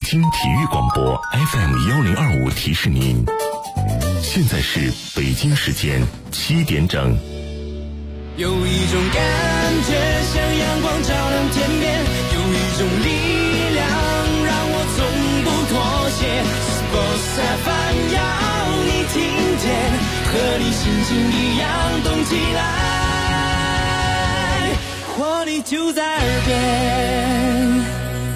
京体育广播 FM1025提示您，现在是北京时间7点整。 有一种感觉像阳光照亮天边，有一种力量让我从不妥协。Sports FM 要你听见，和你心情一样动起来，活力就在耳边。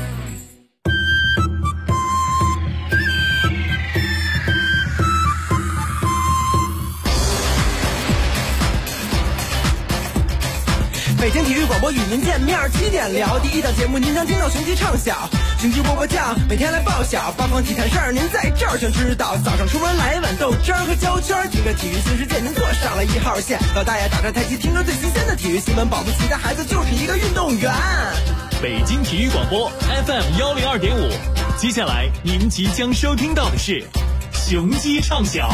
北京体育广播与您见面，7点聊第一档节目，您将听到雄鸡唱晓，雄鸡波波酱，每天来报晓，八方体坛事儿您在这儿全知道。早上出门来一碗豆汁儿和焦圈，听着体育新世界，您坐上了1号线。老大爷打着太极，听着最新鲜的体育新闻，保不齐的孩子就是一个运动员。 北京体育广播 FM102.5，接下来您即将收听到的是雄鸡唱晓。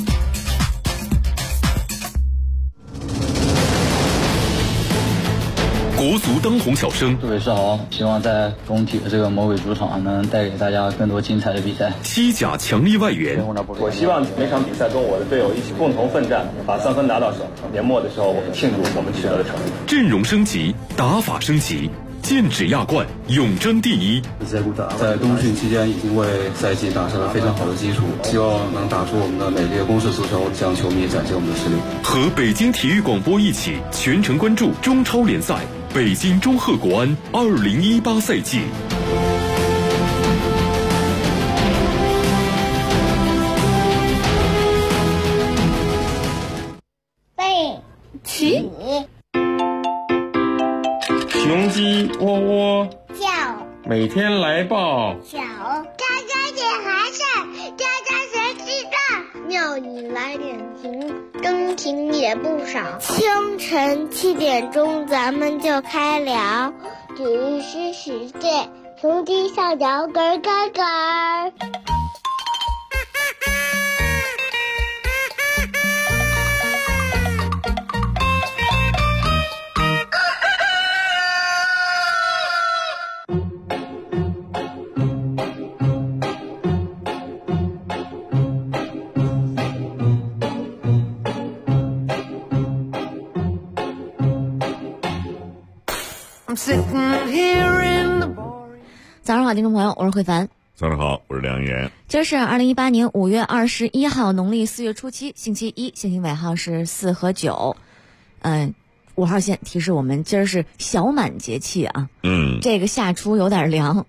国足当红小生， 各位是好，希望在工体的这个魔鬼主场能带给大家更多精彩的比赛。 西甲强力外援， 我希望每场比赛跟我的队友一起共同奋战，把3分拿到手。年末的时候，我们庆祝我们取得的成绩。 阵容升级，打法升级，剑指亚冠，永争第一。 在冬训期间已经为赛季打下了非常好的基础，希望能打出我们的美丽的攻势足球，向球迷展现我们的实力。 和北京体育广播一起全程关注中超联赛。北京中赫国安2018赛季。 背起雄鸡窝窝叫， 每天来报小渣渣点还是渣渣谁知道，妙语来点评，更新也不少。清晨7点钟咱们就开聊，体育新世界，雄鸡上摇杆杆杆。 早上好，听众朋友，我是慧凡。 早上好，我是梁岩。 今儿是2018年5月21号，农历4月初7，星期一，限行尾号是4和9。5号线提示我们今儿是小满节气啊。这个夏初有点凉。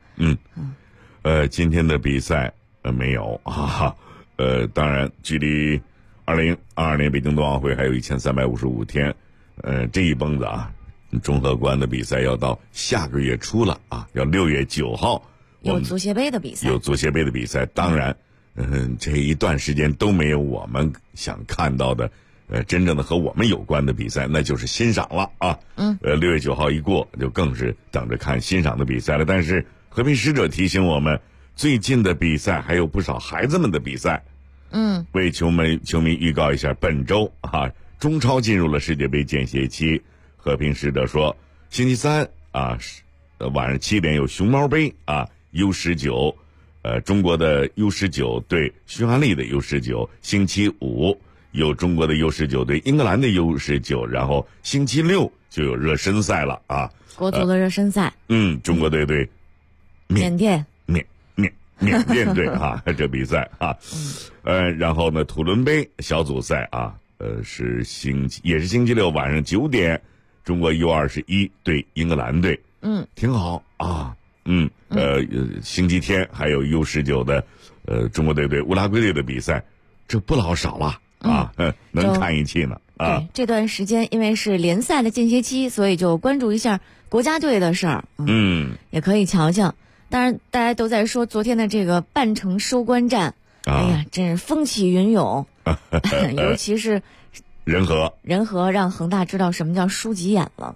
今天的比赛没有啊。当然距离2022年北京冬奥会还有1355天。这一蹦子啊，中赫国安的比赛要到下个月初了啊，要6月9号有足协杯的比赛。当然这一段时间都没有我们想看到的真正的和我们有关的比赛，那就是欣赏了啊。6月9号一过，就更是等着看欣赏的比赛了。但是和平使者提醒我们，最近的比赛还有不少孩子们的比赛。为球迷预告一下，本周啊，中超进入了世界杯间歇期。和平使者说，星期三啊，晚上7点有熊猫杯啊 U19，中国的 U19对匈牙利的 U19，星期五有中国的 U19对英格兰的 U19，然后星期六就有热身赛了啊， 国足的热身赛。 中国队对缅甸队啊，这比赛啊，然后呢，土伦杯小组赛啊，也是星期六晚上9点。中国 U21对英格兰队，挺好啊，星期天还有 U19的，中国队对乌拉圭队的比赛，这不老少了啊，能看一气呢啊。 对，这段时间因为是联赛的间歇期，所以就关注一下国家队的事儿，也可以瞧瞧。当然，大家都在说昨天的这个半程收官战，哎呀，真是风起云涌，尤其是。 人和让恒大知道什么叫输急眼了。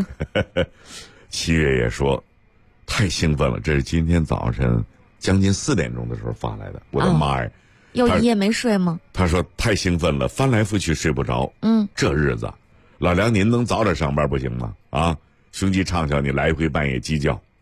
7月也说太兴奋了，这是今天早晨将近4点钟的时候发来的，我的妈呀， 又一夜没睡吗？ 他说太兴奋了，翻来覆去睡不着。这日子老梁您能早点上班不行吗？啊，雄鸡畅销你来一回半夜鸡叫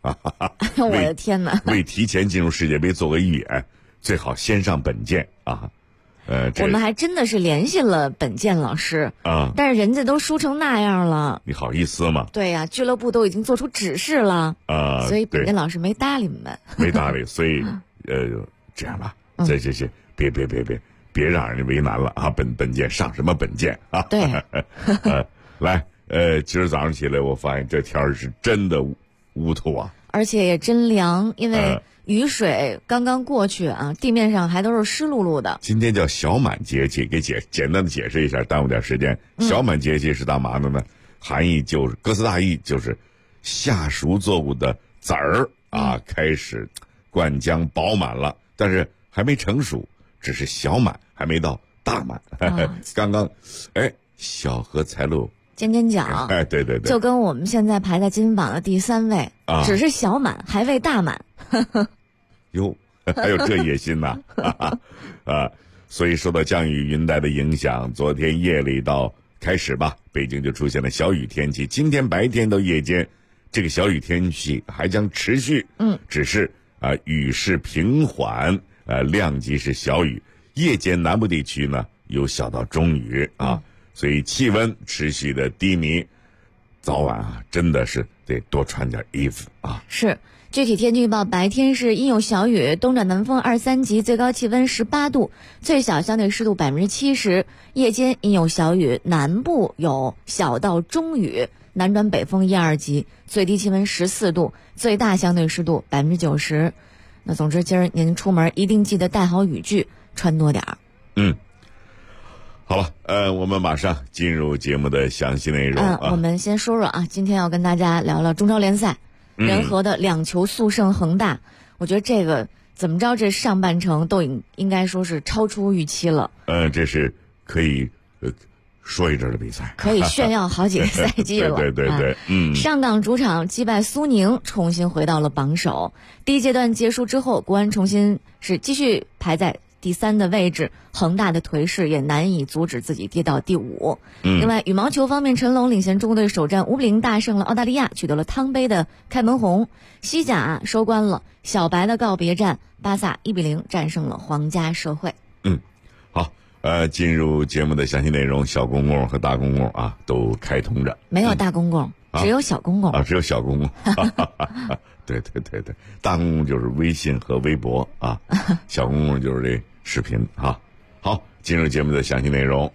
我的天哪！ 为提前进入世界杯做个预演，最好先上本健啊。 我们还真的是联系了本健老师啊， 但是人家都输成那样了， 你好意思吗？ 对呀，俱乐部都已经做出指示了啊，所以本健老师没搭理我们， 没搭理，所以这样吧，这别让人为难了啊！本健上什么本健啊？ 对， 来，今儿早上起来，我发现这天儿是真的乌头啊， 而且也真凉，因为雨水刚刚过去啊，地面上还都是湿漉漉的。 今天叫小满节气，给简单的解释一下，耽误点时间。小满节气是干嘛的呢？含义就是歌词大意就是夏熟作物的籽儿啊，开始灌浆饱满了，但是还没成熟，只是小满，还没到大满。刚刚，小荷才露尖尖角， 对， 就跟我们现在排在金榜的第3位，只是小满，还未大满。 哟，还有这野心呐！所以受到降雨云带的影响，昨天夜里到开始吧，北京就出现了小雨天气。今天白天到夜间，这个小雨天气还将持续。只是雨势平缓，量级是小雨。夜间南部地区呢有小到中雨啊，所以气温持续的低迷，早晚真的是得多穿点衣服啊。 是。具体天气预报，白天是阴有小雨，东转南风2、3级，最高气温18度，最小相对湿度70%。夜间阴有小雨，南部有小到中雨，南转北风1、2级，最低气温14度，最大相对湿度90%。那总之，今儿您出门一定记得带好雨具，穿多点儿。 好了，我们马上进入节目的详细内容。 我们先说说今天要跟大家聊聊中超联赛。人和的2球速胜恒大，我觉得这个怎么着，这上半程都应该说是超出预期了。 这是可以说一阵的比赛， 可以炫耀好几个赛季了。 对， 上港主场击败苏宁，重新回到了榜首。第一阶段结束之后，国安重新是继续排在第3的位置，恒大的颓势也难以阻止自己跌到第5。另外，羽毛球方面，陈龙领衔中国队首战5-0大胜了澳大利亚，取得了汤杯的开门红。西甲收官了，小白的告别战，巴萨1-0战胜了皇家社会。 好，进入节目的详细内容，小公共和大公共都开通着。 没有大公共，只有小公共只有小公共。对，大公共就是微信和微博小公共就是这视频好，进入节目的详细内容。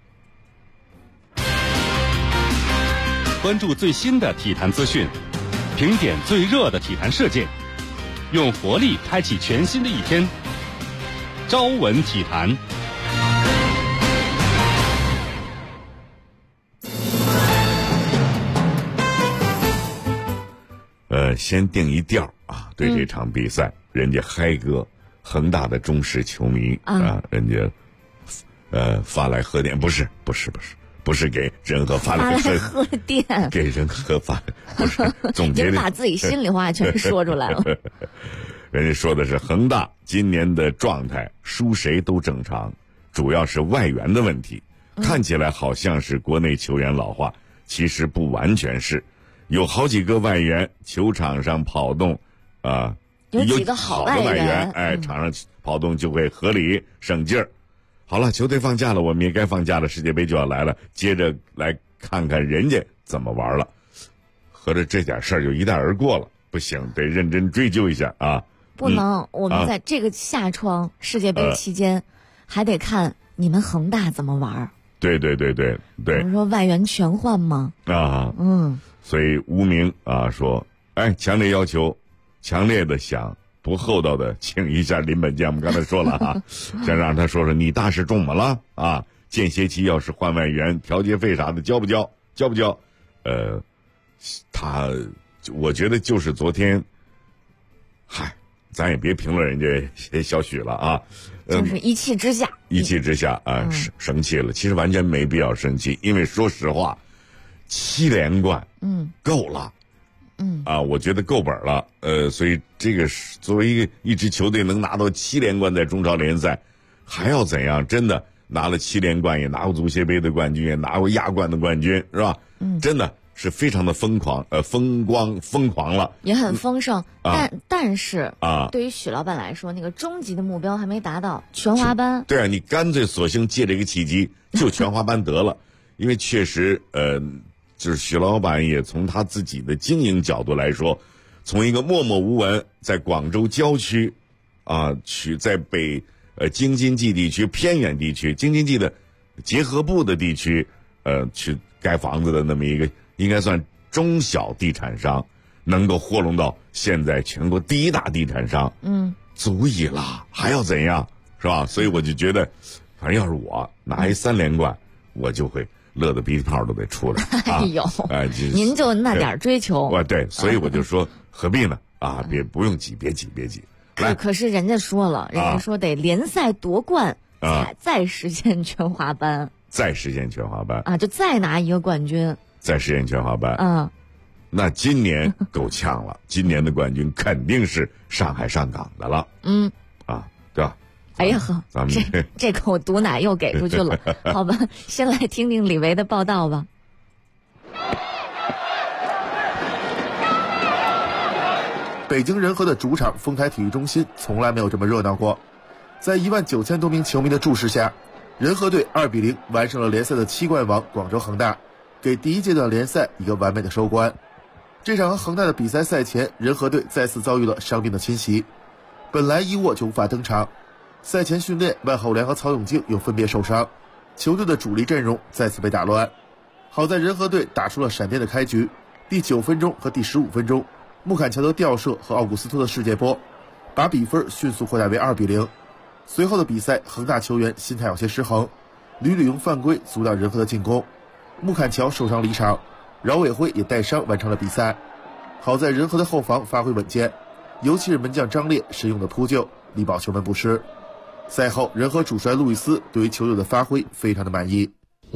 关注最新的体坛资讯，评点最热的体坛事件，用活力开启全新的一天。朝闻体坛。 先定一调对这场比赛，人家嗨哥恒大的忠实球迷人家发来贺电，不是给任何发来贺电， 给任何发不是总结的， 把自己心里话全说出来了。 人家说的是恒大今年的状态，输谁都正常，主要是外援的问题。看起来好像是国内球员老化，其实不完全是。有好几个外援球场上跑动有几个好的外援场上跑动就会合理省劲儿。好了，球队放假了，我们也该放假了，世界杯就要来了，接着来看看人家怎么玩了。合着这点事儿就一带而过了，不行，得认真追究一下不能，我们在这个夏窗世界杯期间还得看你们恒大怎么玩。 对， 比如说外援全换吗？ 所以无名说，强烈要求，强烈的想不厚道的请一下林本健，我们刚才说了想让他说说你大事中么了间歇期要是换外援，调节费啥的交不交？我觉得就是昨天，咱也别评论人家小许了就是一气之下生气了。其实完全没必要生气，因为说实话，7连冠够了我觉得够本了所以这个作为一支球队能拿到7连冠，在中超联赛还要怎样？真的拿了7连冠，也拿过足协杯的冠军，也拿过亚冠的冠军，是吧？真的是非常的疯狂了， 也很丰盛。但是啊， 对于许老板来说，那个终极的目标还没达到，全华班。 对啊，你干脆索性借这个契机就全华班得了，因为确实就是许老板也从他自己的经营角度来说，从一个默默无闻在广州郊区在京津冀地区偏远地区，京津冀的结合部的地区去盖房子的那么一个应该算中小地产商，能够活拢到现在全国第一大地产商，足矣了，还要怎样，是吧？所以我就觉得，反正要是我拿一3连冠，我就会乐得鼻涕泡都得出来。 哎呦，您就那点追求。 对，所以我就说何必呢？不用急，别急。 可是人家说了，人家说得联赛夺冠，再实现全华班。 再实现全华班就再拿一个冠军， 再实现全华班。那今年够呛了，今年的冠军肯定是上海上港的了。对吧？ 哎呀呵，咱们这口毒奶又给出去了。好吧，先来听听李维的报道吧。 北京人和的主场丰台体育中心从来没有这么热闹过，在19000多名球迷的注视下，人和队2-0完胜了联赛的7冠王广州恒大，给第一阶段联赛一个完美的收官。这场和恒大的比赛赛前，人和队再次遭遇了伤病的侵袭，本来伊沃就无法登场，赛前训练万浩良和曹永竞又分别受伤，球队的主力阵容再次被打乱。好在人和队打出了闪电的开局，第9分钟和第15分钟，穆坎乔的吊射和奥古斯托的世界波，把比分迅速扩大为2-0。随后的比赛，恒大球员心态有些失衡，屡用犯规阻挡人和的进攻，穆坎乔受伤离场，饶伟辉也带伤完成了比赛。好在人和的后防发挥稳健，尤其是门将张烈神勇的扑救，力保球门不失。赛后，人和主帅路易斯对于球队的发挥非常的满意。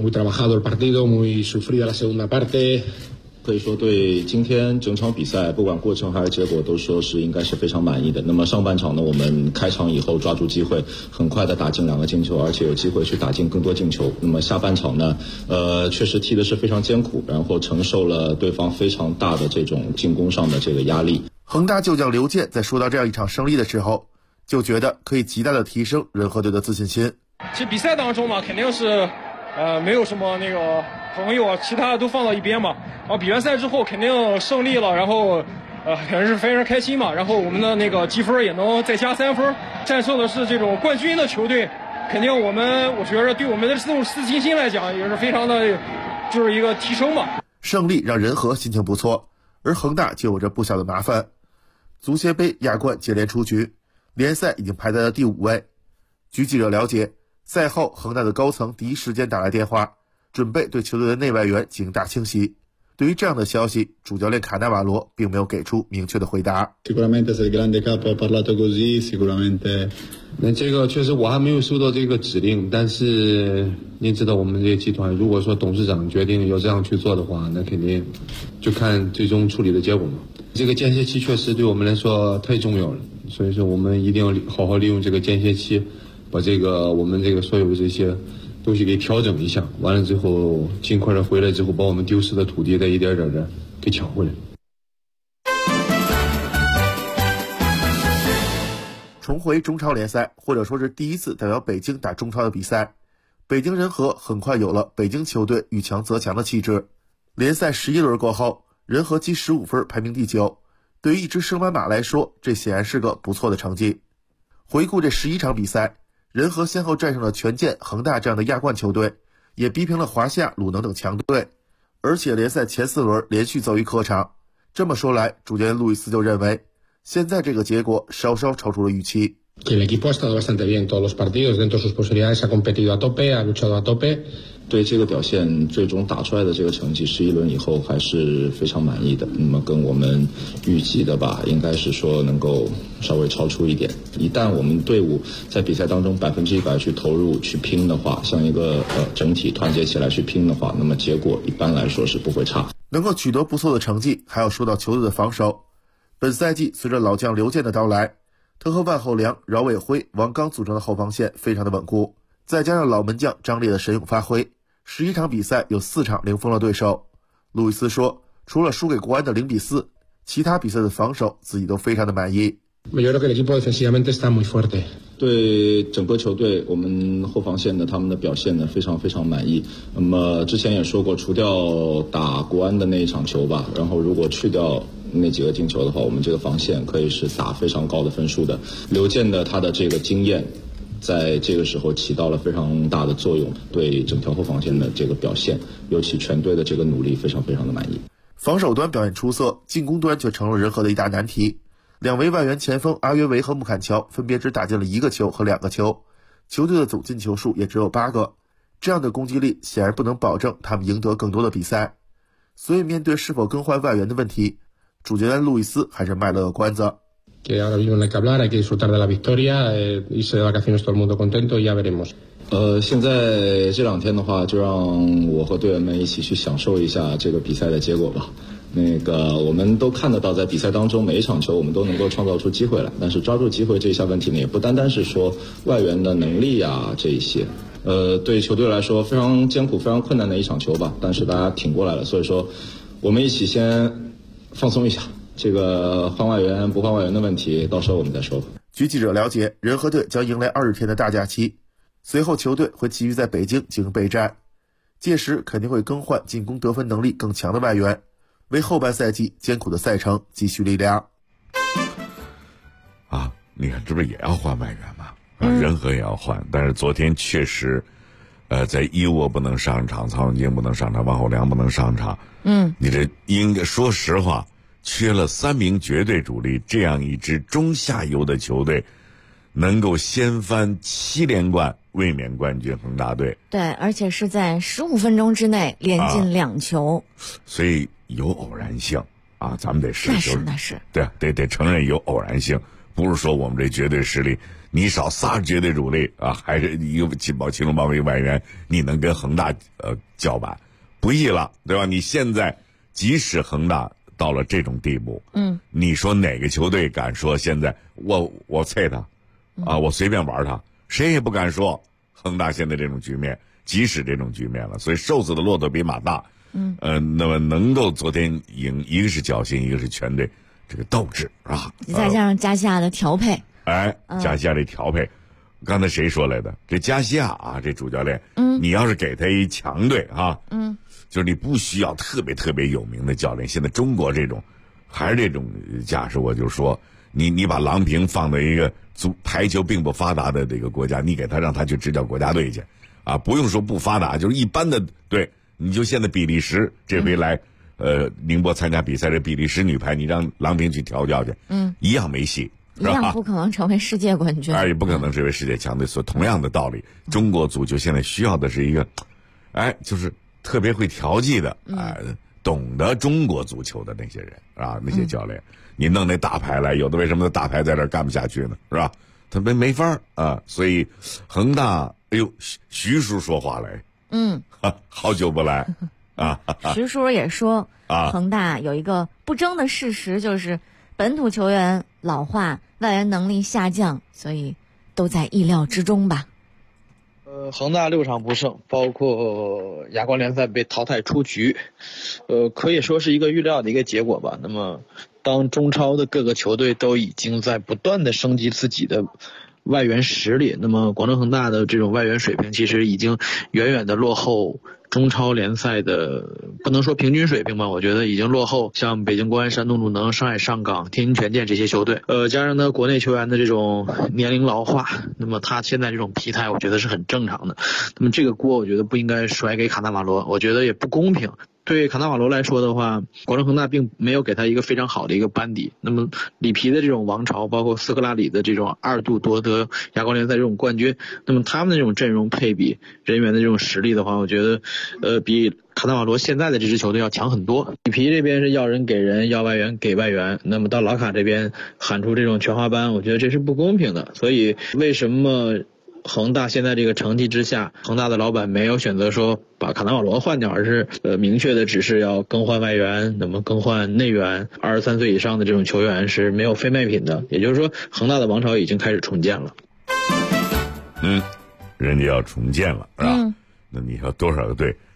可以说对今天整场比赛不管过程还是结果都说是应该是非常满意的。那么上半场呢，我们开场以后抓住机会，很快的打进2个进球，而且有机会去打进更多进球。那么下半场呢，确实踢的是非常艰苦，然后承受了对方非常大的这种进攻上的这个压力。 恒大旧将刘健在说到这样一场胜利的时候，就觉得可以极大的提升人和队的自信心。 其实比赛当中嘛，肯定是没有什么那个朋友其他的都放到一边嘛。然后比完赛之后肯定胜利了，然后肯定是非常开心嘛。然后我们的那个积分也能再加3分，战胜的是这种冠军的球队，肯定我觉得对我们的自信心来讲也是非常的，就是一个提升嘛。 胜利让人和心情不错，而恒大就有着不小的麻烦，足协杯、亚冠接连出局，联赛已经排在了第5位。据记者了解，赛后恒大的高层第一时间打来电话，准备对球队的内外援进行大清洗。对于这样的消息，主教练卡纳瓦罗并没有给出明确的回答。 这个确实我还没有收到这个指令，但是您知道我们这个集团，如果说董事长决定要这样去做的话，那肯定就看最终处理的结果嘛。这个间歇期确实对我们来说太重要了，所以说我们一定要好好利用这个间歇期，把我们这个所有的这些东西给调整一下，完了之后尽快的回来之后，把我们丢失的土地再一点点的给抢回来。 重回中超联赛，或者说是第一次代表北京打中超的比赛，北京人和很快有了北京球队遇强则强的气质。联赛11轮过后，人和积15分排名第9，对于一支升班马来说，这显然是个不错的成绩。回顾这11场比赛，人和先后战胜了权健、恒大这样的亚冠球队，也逼平了华夏、鲁能等强队，而且联赛前4轮连续遭遇客场。这么说来，主教练路易斯就认为，现在这个结果稍稍超出了预期。 对这个表现，最终打出来的这个成绩，11轮以后还是非常满意的。那么跟我们预计的吧，应该是说能够稍微超出一点。一旦我们队伍在比赛当中100%去投入去拼的话，像一个整体团结起来去拼的话，那么结果一般来说是不会差。 能够取得不错的成绩，还要说到球队的防守。本赛季随着老将刘健的到来，他和万后良、饶伟辉、王刚组成的后防线非常的稳固，再加上老门将张烈的神勇发挥，11场比赛有4场零封了对手。 路易斯说，除了输给国安的0-4，其他比赛的防守自己都非常的满意。 对整个球队，我们后防线的他们的表现呢非常非常满意。那么之前也说过，除掉打国安的那一场球吧，然后如果去掉那几个进球的话，我们这个防线可以是打非常高的分数的。刘健的他的这个经验，在这个时候起到了非常大的作用，对整条后防线的这个表现，尤其全队的这个努力，非常非常的满意。 防守端表现出色，进攻端却成了人和的一大难题。两位外援前锋阿约维和穆坎乔分别只打进了1个球和2个球，球队的总进球数也只有8个。这样的攻击力显然不能保证他们赢得更多的比赛。所以面对是否更换外援的问题，主教练路易斯还是卖了个关子。 Que ahora mismo no hay que hablar, hay que disfrutar de la victoria, irse de vacaciones todo el mundo contento y ya veremos. 现在这2天的话，就让我和队员们一起去享受一下这个比赛的结果吧。我们都看得到，在比赛当中每一场球我们都能够创造出机会来，但是抓住机会这一项问题呢，也不单单是说外援的能力啊这一些。对球队来说非常艰苦、非常困难的一场球吧，但是大家挺过来了，所以说我们一起先放松一下。这个换外援不换外援的问题，到时候我们再说。 据记者了解，人和队将迎来20天的大假期，随后球队会继续在北京进行备战，届时肯定会更换进攻得分能力更强的外援，为后半赛季艰苦的赛程积蓄力量。 你看这不是也要换外援吗？人和也要换，但是昨天确实，在伊沃不能上场，曹永金不能上场，王厚良不能上场。你这应该说实话，缺了3名绝对主力，这样一支中下游的球队，能够掀翻7连冠卫冕冠军恒大队。 对，而且是在15分钟之内连进2球， 所以有偶然性啊，咱们得那是对，得承认有偶然性，不是说我们这绝对实力，你少仨绝对主力啊，还是一个其中包括一个外援，你能跟恒大叫板，不易了，对吧？你现在即使恒大到了这种地步，你说哪个球队敢说现在我啐他啊，我随便玩他，谁也不敢说恒大现在这种局面，即使这种局面了，所以瘦死的骆驼比马大。那么能够昨天赢，一个是侥幸，一个是全队这个斗志啊， 再加上加西亚的调配， 加西亚这调配，刚才谁说来的？这加西亚啊，这主教练，你要是给他一强队啊，就是你不需要特别有名的教练。现在中国这种还是这种架势，我就说你把郎平放到一个排球并不发达的这个国家，你给他让他去执教国家队去啊，不用说不发达，就是一般的队。你就现在比利时这回来，宁波参加比赛的比利时女排，你让郎平去调教去，一样没戏， 一样不可能成为世界冠军， 也不可能成为世界强队。所以同样的道理，中国足球现在需要的是一个，就是特别会调剂的，懂得中国足球的那些人啊，那些教练，你弄那大牌来，有的为什么那大牌在这干不下去呢？是吧？他没法啊，所以恒大，徐叔说话来。好久不来啊！ 徐叔也说，恒大有一个不争的事实，就是本土球员老化，外援能力下降，所以都在意料之中吧。 恒大6场不胜，包括亚冠联赛被淘汰出局，可以说是一个预料的一个结果吧。那么，当中超的各个球队都已经在不断的升级自己的外援实力，那么广州恒大的这种外援水平其实已经远远的落后中超联赛的，不能说平均水平吧，我觉得已经落后像北京国安、山东鲁能、上海上港、天津权健这些球队。加上呢国内球员的这种年龄老化，那么他现在这种疲态我觉得是很正常的。那么这个锅我觉得不应该甩给卡纳瓦罗，我觉得也不公平。对卡纳瓦罗来说的话，广州恒大并没有给他一个非常好的一个班底。那么里皮的这种王朝，包括斯科拉里的这种2度夺得亚冠联赛这种冠军，那么他们的这种阵容配比、人员的这种实力的话，我觉得比卡纳瓦罗现在的这支球队要强很多。里皮这边是要人给人，要外援给外援，那么到老卡这边喊出这种全华班，我觉得这是不公平的。所以为什么恒大现在这个成绩之下，恒大的老板没有选择说把卡纳瓦罗换掉，而是明确的只是要更换外援，那么更换内援，23岁以上的这种球员是没有非卖品的。也就是说，恒大的王朝已经开始重建了。 人家要重建了，是吧？那你要多少个队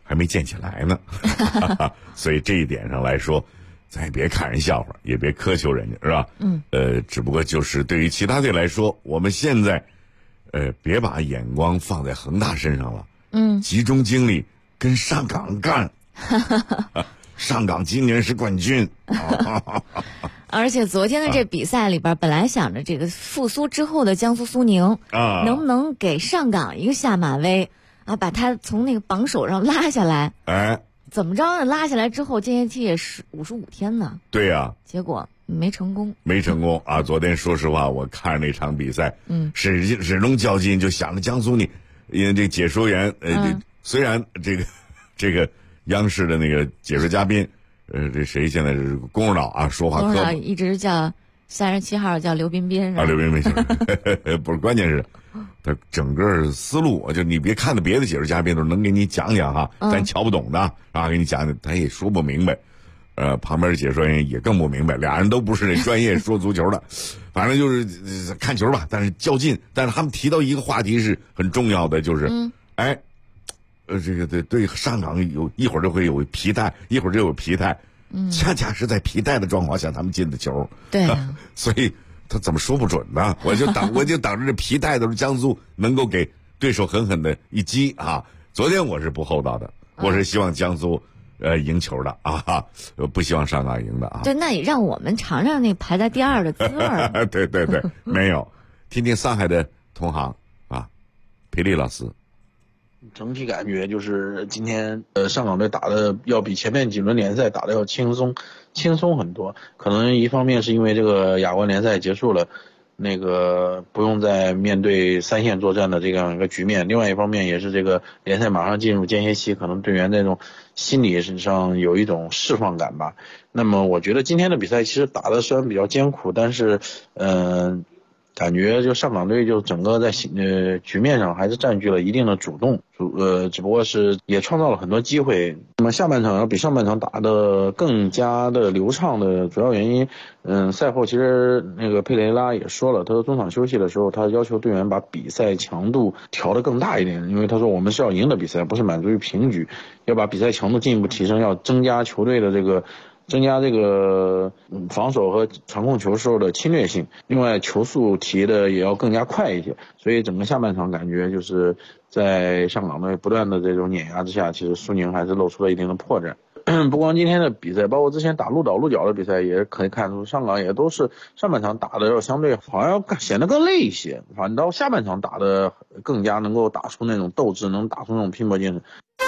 还没建起来呢。所以这一点上来说，咱也别看人笑话，也别苛求人家，是吧？只不过就是对于其他队来说，我们现在别把眼光放在恒大身上了，集中精力跟上港干。上港今年是冠军。 而且昨天的这比赛里边，本来想着这个复苏之后的江苏苏宁能不能给上港一个下马威啊，把他从那个榜首上拉下来。怎么着呢？拉下来之后，间歇期也是55天呢。 对呀， 结果没成功啊！昨天说实话，我看那场比赛，始终较劲，就想着江苏你，因为这解说员，虽然这个央视的那个解说嘉宾，这谁现在是龚指导啊，说话龚指导一直叫37号叫刘彬彬， 刘彬彬不是，关键是他整个思路，就你别看的别的解说嘉宾都能给你讲讲哈，咱瞧不懂的啊，给你讲讲，他也说不明白。旁边的解说员也更不明白，俩人都不是那专业说足球的，反正就是看球吧，但是较劲。但是他们提到一个话题是很重要的，就是这个对上港一会儿就会有皮带，一会儿就有皮带，恰恰是在皮带的状况下他们进的球。 对， 所以他怎么说不准呢？我就等着这皮带都是江苏能够给对手狠狠的一击啊！昨天我是不厚道的，我是希望江苏赢球的啊，不希望上港赢的啊。 对，那你让我们尝尝那排在第2的滋味。 对，没有，听听上海的同行啊，裴丽老师。 整体感觉就是今天上港队打的要比前面几轮联赛打的要轻松很多。可能一方面是因为这个亚冠联赛结束了，那个不用再面对3线作战的这样一个局面，另外一方面也是这个联赛马上进入间歇期，可能队员那种心理上有一种释放感吧。那么我觉得今天的比赛其实打的虽然比较艰苦，但是感觉就上港队就整个在局面上还是占据了一定的主动，只不过是也创造了很多机会。那么下半场要比上半场打的更加的流畅的主要原因，赛后其实那个佩雷拉也说了，他说中场休息的时候，他要求队员把比赛强度调得更大一点，因为他说我们是要赢的比赛，不是满足于平局，要把比赛强度进一步提升，要增加球队的增加这个防守和传控球时候的侵略性，另外球速提的也要更加快一些，所以整个下半场感觉就是在上港队不断的这种碾压之下，其实苏宁还是露出了一定的破绽。不光今天的比赛，包括之前打鹿岛鹿角的比赛，也可以看出上港也都是上半场打的要相对好像要显得更累一些，反正到下半场打的更加能够打出那种斗志，能打出那种拼搏精神。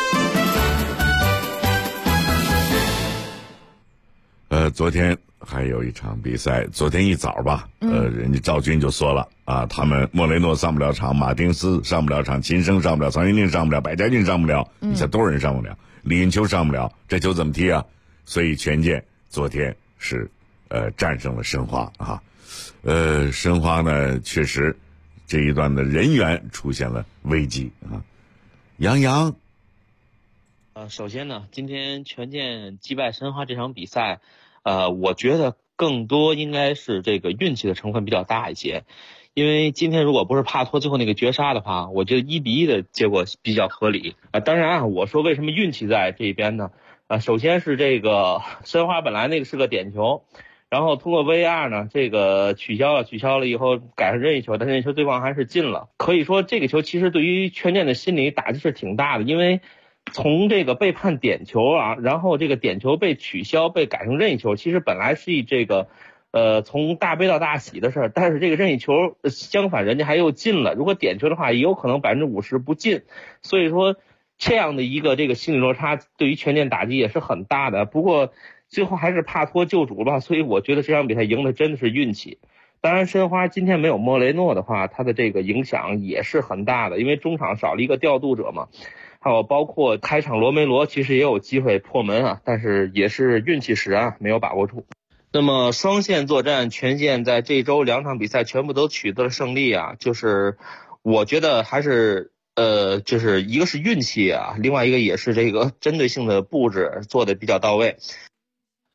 昨天还有一场比赛，昨天一早吧，人家赵军就说了啊，他们莫雷诺上不了场，马丁斯上不了场，秦升上不了，曹云定上不了，百家俊上不了，你想多少人上不了？李云秋上不了，这球怎么踢啊？所以权健昨天是战胜了申花啊，申花呢确实这一段的人员出现了危机啊，杨洋。 首先呢，今天权健击败申花这场比赛，我觉得更多应该是这个运气的成分比较大一些，因为今天如果不是帕托最后那个绝杀的话，我觉得1-1的结果比较合理啊。当然啊，我说为什么运气在这边呢？首先是这个申花本来那个是个点球，然后通过 VAR 呢，这个取消了以后改成任意球，但任意球对方还是进了。可以说这个球其实对于权健的心理打击是挺大的，因为从这个被判点球啊，然后这个点球被取消被改成任意球，其实本来是以这个从大悲到大喜的事儿，但是这个任意球相反人家还又进了，如果点球的话也有可能50%不进，所以说这样的一个这个心理落差对于权健打击也是很大的。不过最后还是帕托救主吧，所以我觉得这场比赛赢的真的是运气。当然申花今天没有莫雷诺的话，他的这个影响也是很大的，因为中场少了一个调度者嘛，还有包括开场罗梅罗其实也有机会破门啊，但是也是运气使然，没有把握住。那么双线作战，权健在这周2场比赛全部都取得了胜利啊，就是我觉得还是就是一个是运气啊，另外一个也是这个针对性的布置做的比较到位。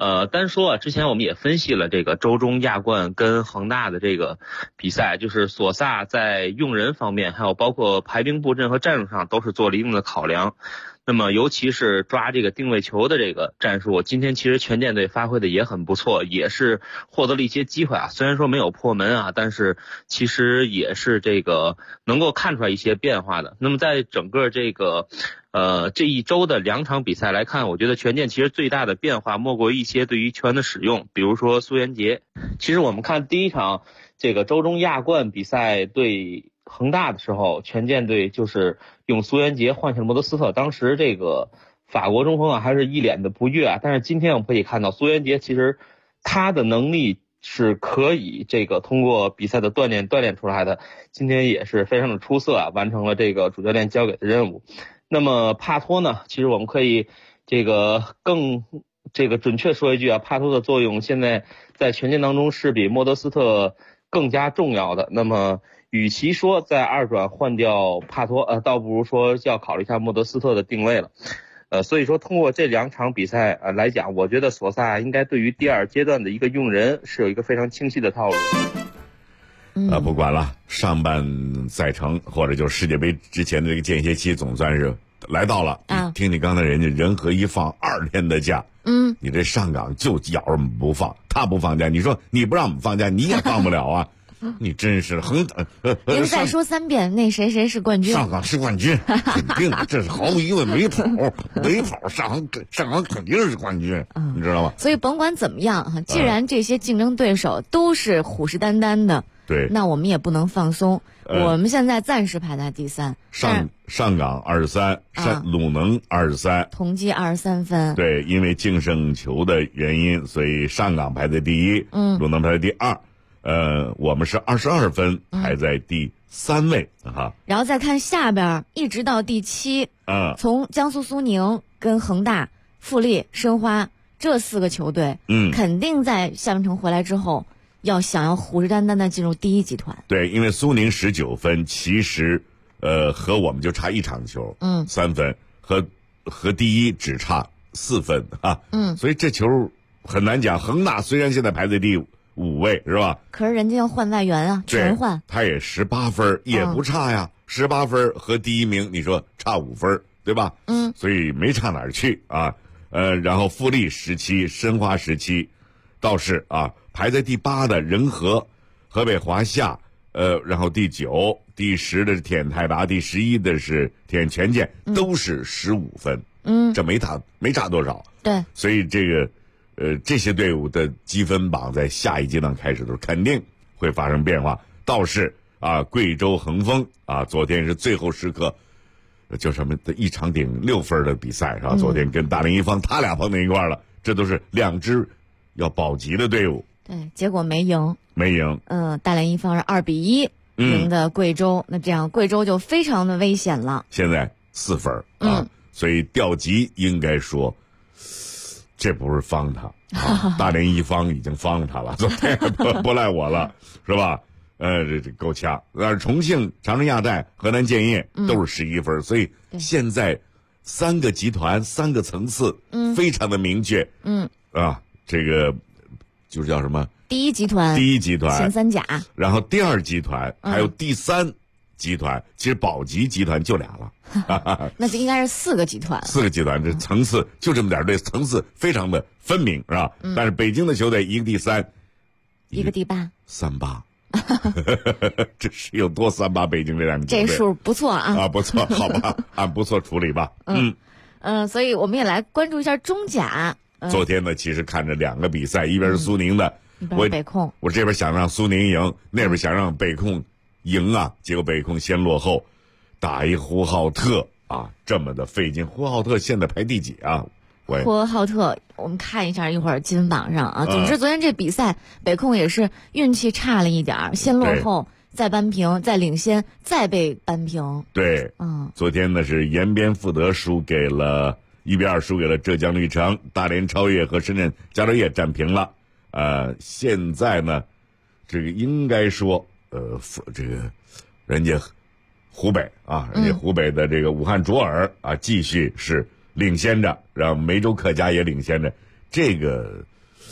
单说之前我们也分析了这个周中亚冠跟恒大的这个比赛，就是索萨在用人方面，还有包括排兵布阵和战术上都是做了一定的考量。那么尤其是抓这个定位球的这个战术，今天其实权健队发挥的也很不错，也是获得了一些机会啊。虽然说没有破门啊，但是其实也是这个能够看出来一些变化的。那么在整个这个这一周的2场比赛来看，我觉得权健其实最大的变化莫过于一些对于球员的使用，比如说苏彦杰。其实我们看第一场这个周中亚冠比赛对恒大的时候，权健队就是用苏彦杰换下了莫德斯特，当时这个法国中锋啊还是一脸的不悦啊。但是今天我们可以看到，苏彦杰其实他的能力是可以这个通过比赛的锻炼出来的，今天也是非常的出色啊，完成了这个主教练交给的任务。那么帕托呢，其实我们可以这个更这个准确说一句啊，帕托的作用现在在权健当中是比莫德斯特更加重要的。那么与其说在二转换掉帕托，倒不如说要考虑一下莫德斯特的定位了。所以说通过这2场比赛来讲，我觉得索萨应该对于第2阶段的一个用人是有一个非常清晰的套路。 不管了，上半赛程或者就是世界杯之前的这个间歇期总算是来到了。听你刚才人家人和一放2天的假，你这上岗就咬着我们不放，他不放假，你说你不让我们放假，你也放不了啊。你真是您再说3遍，那谁是冠军？ 上岗是冠军，肯定的，这是毫无疑问，没跑上岗肯定是冠军，你知道吗？ 所以甭管怎么样，既然这些竞争对手都是虎视眈眈的， 对， 那我们也不能放松。我们现在暂时排在第3， 上岗23，鲁能23， 同积23分。 对，因为净胜球的原因，所以上岗排在第1，鲁能排在第2。我们是22分，排在第3位哈。 然后再看下边，一直到第7，从江苏苏宁跟恒大、富力、申花这4个球队，肯定在下半程回来之后，想要虎视眈眈的进入第1集团。 对，因为苏宁19分，其实和我们就差1场球，3分，和第1只差4分啊。所以这球很难讲。恒大虽然现在排在第5位是吧？ 可是人家要换外援啊，全换。 他也18分，也不差呀。18分和第1名，你说差5分，对吧？所以没差哪儿去啊。然后富力17，申花17，倒是啊，排在第8的仁和、河北华夏，然后第9、第10的是铁泰达，第11的是铁权健，都是15分。这没差多少。 对， 所以这个。这些队伍的积分榜在下一阶段开始的时候肯定会发生变化。倒是啊，贵州恒丰啊，昨天是最后时刻，就什么1场顶6分的比赛是吧？昨天跟大连一方他俩碰在一块了，这都是2支要保级的队伍。 对，结果没赢。大连一方是2-1赢的贵州，那这样贵州就非常的危险了。 现在4分啊，所以调级应该说。这不是方他大连一方已经方他了，昨天不赖我了，是吧？这够呛。但是重庆长春亚泰、河南建业都是11分，所以现在3个集团、3个层次，非常的明确。这个就是叫什么？ 第一集团前3甲， 然后第2集团还有第3集团，其实保级集团就俩了。 那就应该是4个集团。 4个集团，这层次就这么点队，层次非常的分明，是吧？但是北京的球队一个第3， 一个第8 ，38，这是有多38？北京这2个球队， 这数不错啊！ 不错，好吧，按不错处理吧。 所以我们也来关注一下中甲。 昨天呢，其实看着2个比赛，一边是苏宁的， 北控， 我这边想让苏宁赢，那边想让北控赢啊，结果北控先落后。打一呼和浩特啊，这么的费劲。呼和浩特现在排第几啊？呼和浩特，我们看一下一会儿积分榜上啊。总之，昨天这比赛北控也是运气差了一点，先落后，再扳平，再领先，再被扳平。 对，昨天呢是延边富德输给了1-2，输给了浙江绿城，大连超越和深圳佳兆业战平了。现在呢，这个应该说，这个人家。湖北啊，人家湖北的这个武汉卓尔啊，继续是领先着，然后梅州客家也领先着。这个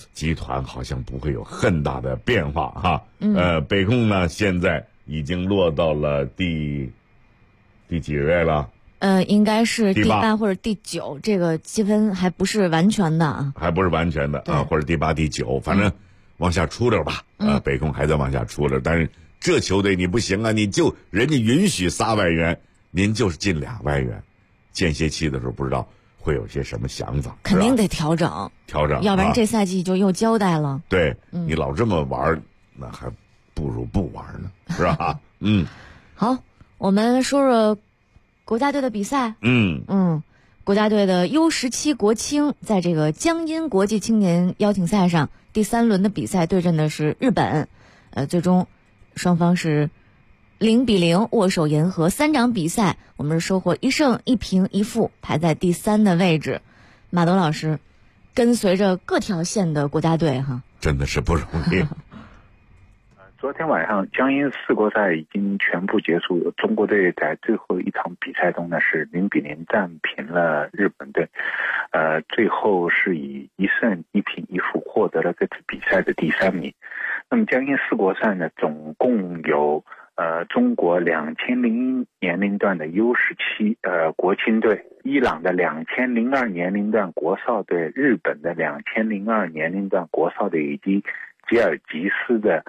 集团好像不会有很大的变化哈。北控呢现在已经落到了第几位了？ 应该是第8或者第9，这个积分还不是完全的啊， 还不是完全的啊，或者第8、第9，反正往下出溜吧。北控还在往下出溜，但是这球队你不行啊，你就人家允许仨外援，您就是进俩外援，间歇期的时候不知道会有些什么想法， 肯定得调整，要不然这赛季就又交代了。 对，你老这么玩，那还不如不玩呢，是吧？ 好，我们说说国家队的比赛。国家队的 U17 国青在这个江阴国际青年邀请赛上第3轮的比赛对阵的是日本，最终双方是0-0握手言和。3场比赛我们是收获1胜1平1负，排在第3的位置。马东老师跟随着各条线的国家队哈， 真的是不容易。 昨天晚上江阴4国赛已经全部结束，中国队在最后一场比赛中呢是0-0战平了日本队，最后是以1胜1平1负获得了这次比赛的第3名。那么江阴4国赛呢，总共有中国2001年龄段的 U17 国青队，伊朗的2002年龄段国少队，日本的2002年龄段国少队，以及吉尔吉斯的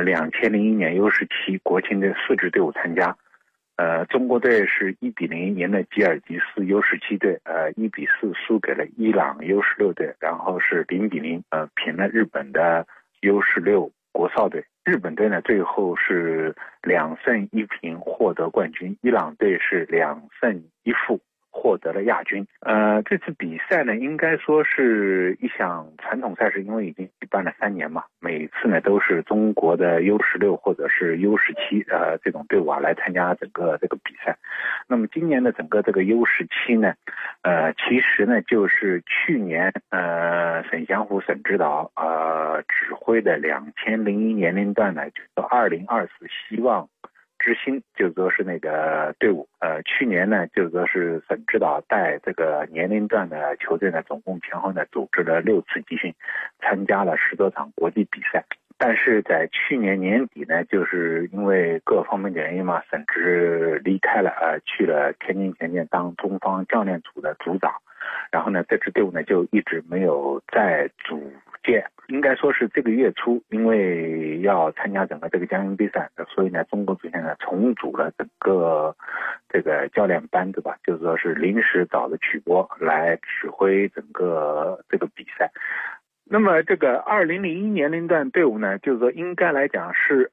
2001年 U17 国青队4支队伍参加。中国队是1-0赢了吉尔吉斯 U17 队，1-4输给了伊朗 U16 队，然后是0-0平了日本的 U16 国少队。日本队呢最后是2胜1平获得冠军，伊朗队是2胜1负获得了亚军。这次比赛呢应该说是一项传统赛事，因为已经举办了3年嘛，每次呢都是中国的 U16 或者是 U17 这种队伍来参加整个这个比赛。那么今年的整个这个 U17 呢其实呢就是去年沈祥虎沈指导指挥的2001年龄段呢，就是2024希望之星，就是说是那个队伍。去年呢，就是说是沈指导带这个年龄段的球队呢，总共前后呢组织了6次集训，参加了10多场国际比赛。但是在去年年底呢，就是因为各方面的原因嘛，沈指离开了，去了天津权健当中方教练组的组长。然后呢，这支队伍呢就一直没有再组建。应该说是这个月初，因为要参加整个这个江阴杯赛，所以呢，中国足协呢重组了整个这个教练班子吧，就是说是临时找的曲波来指挥整个这个比赛。那么这个2001年龄段队伍呢，就是说应该来讲是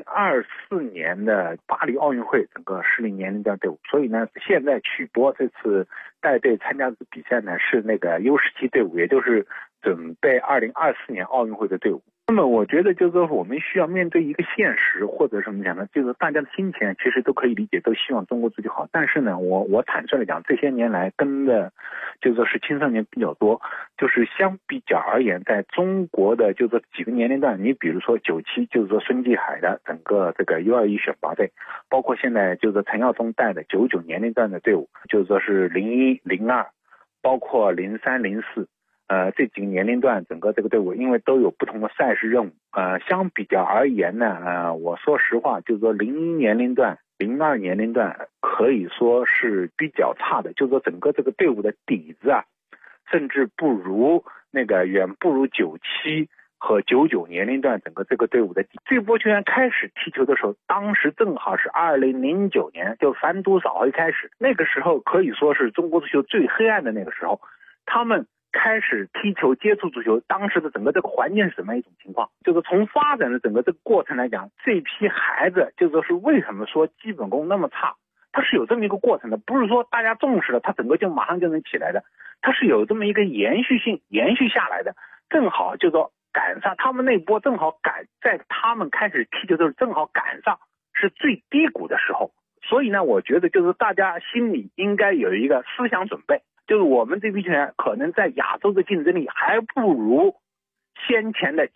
2024年的巴黎奥运会整个适龄年龄段队伍，所以呢，现在曲波这次带队参加的比赛呢是那个 U17 队伍，也就是准备2024年奥运会的队伍。那么我觉得就是说我们需要面对一个现实，或者什么讲呢，就是大家的心情其实都可以理解，都希望中国足球好。但是呢，我坦率的讲，这些年来跟的就是说是青少年比较多，就是相比较而言，在中国的就是说几个年龄段，你比如说97，就是说孙继海的整个这个 U21选拔队，包括现在就是陈耀宗带的99年龄段的队伍，就是说是01、02，包括03、04。这几个年龄段整个这个队伍因为都有不同的赛事任务，相比较而言呢，我说实话就是说01年龄段、02年龄段可以说是比较差的，就是说整个这个队伍的底子甚至不如远不如97和99年龄段整个这个队伍的底。这波球员开始踢球的时候，当时正好是2009年，就反赌扫黑开始，那个时候可以说是中国足球最黑暗的那个时候，他们开始踢球接触足球，当时的整个这个环境是什么一种情况，就是从发展的整个这个过程来讲，这批孩子就是说是为什么说基本功那么差，它是有这么一个过程的，不是说大家重视了它整个就马上就能起来的，它是有这么一个延续性延续下来的。正好就是说赶上他们那波，正好在他们开始踢球的时候正好赶上是最低谷的时候，所以呢我觉得就是大家心里应该有一个思想准备，就是我们这批球员可能在亚洲的竞争力还不如先前的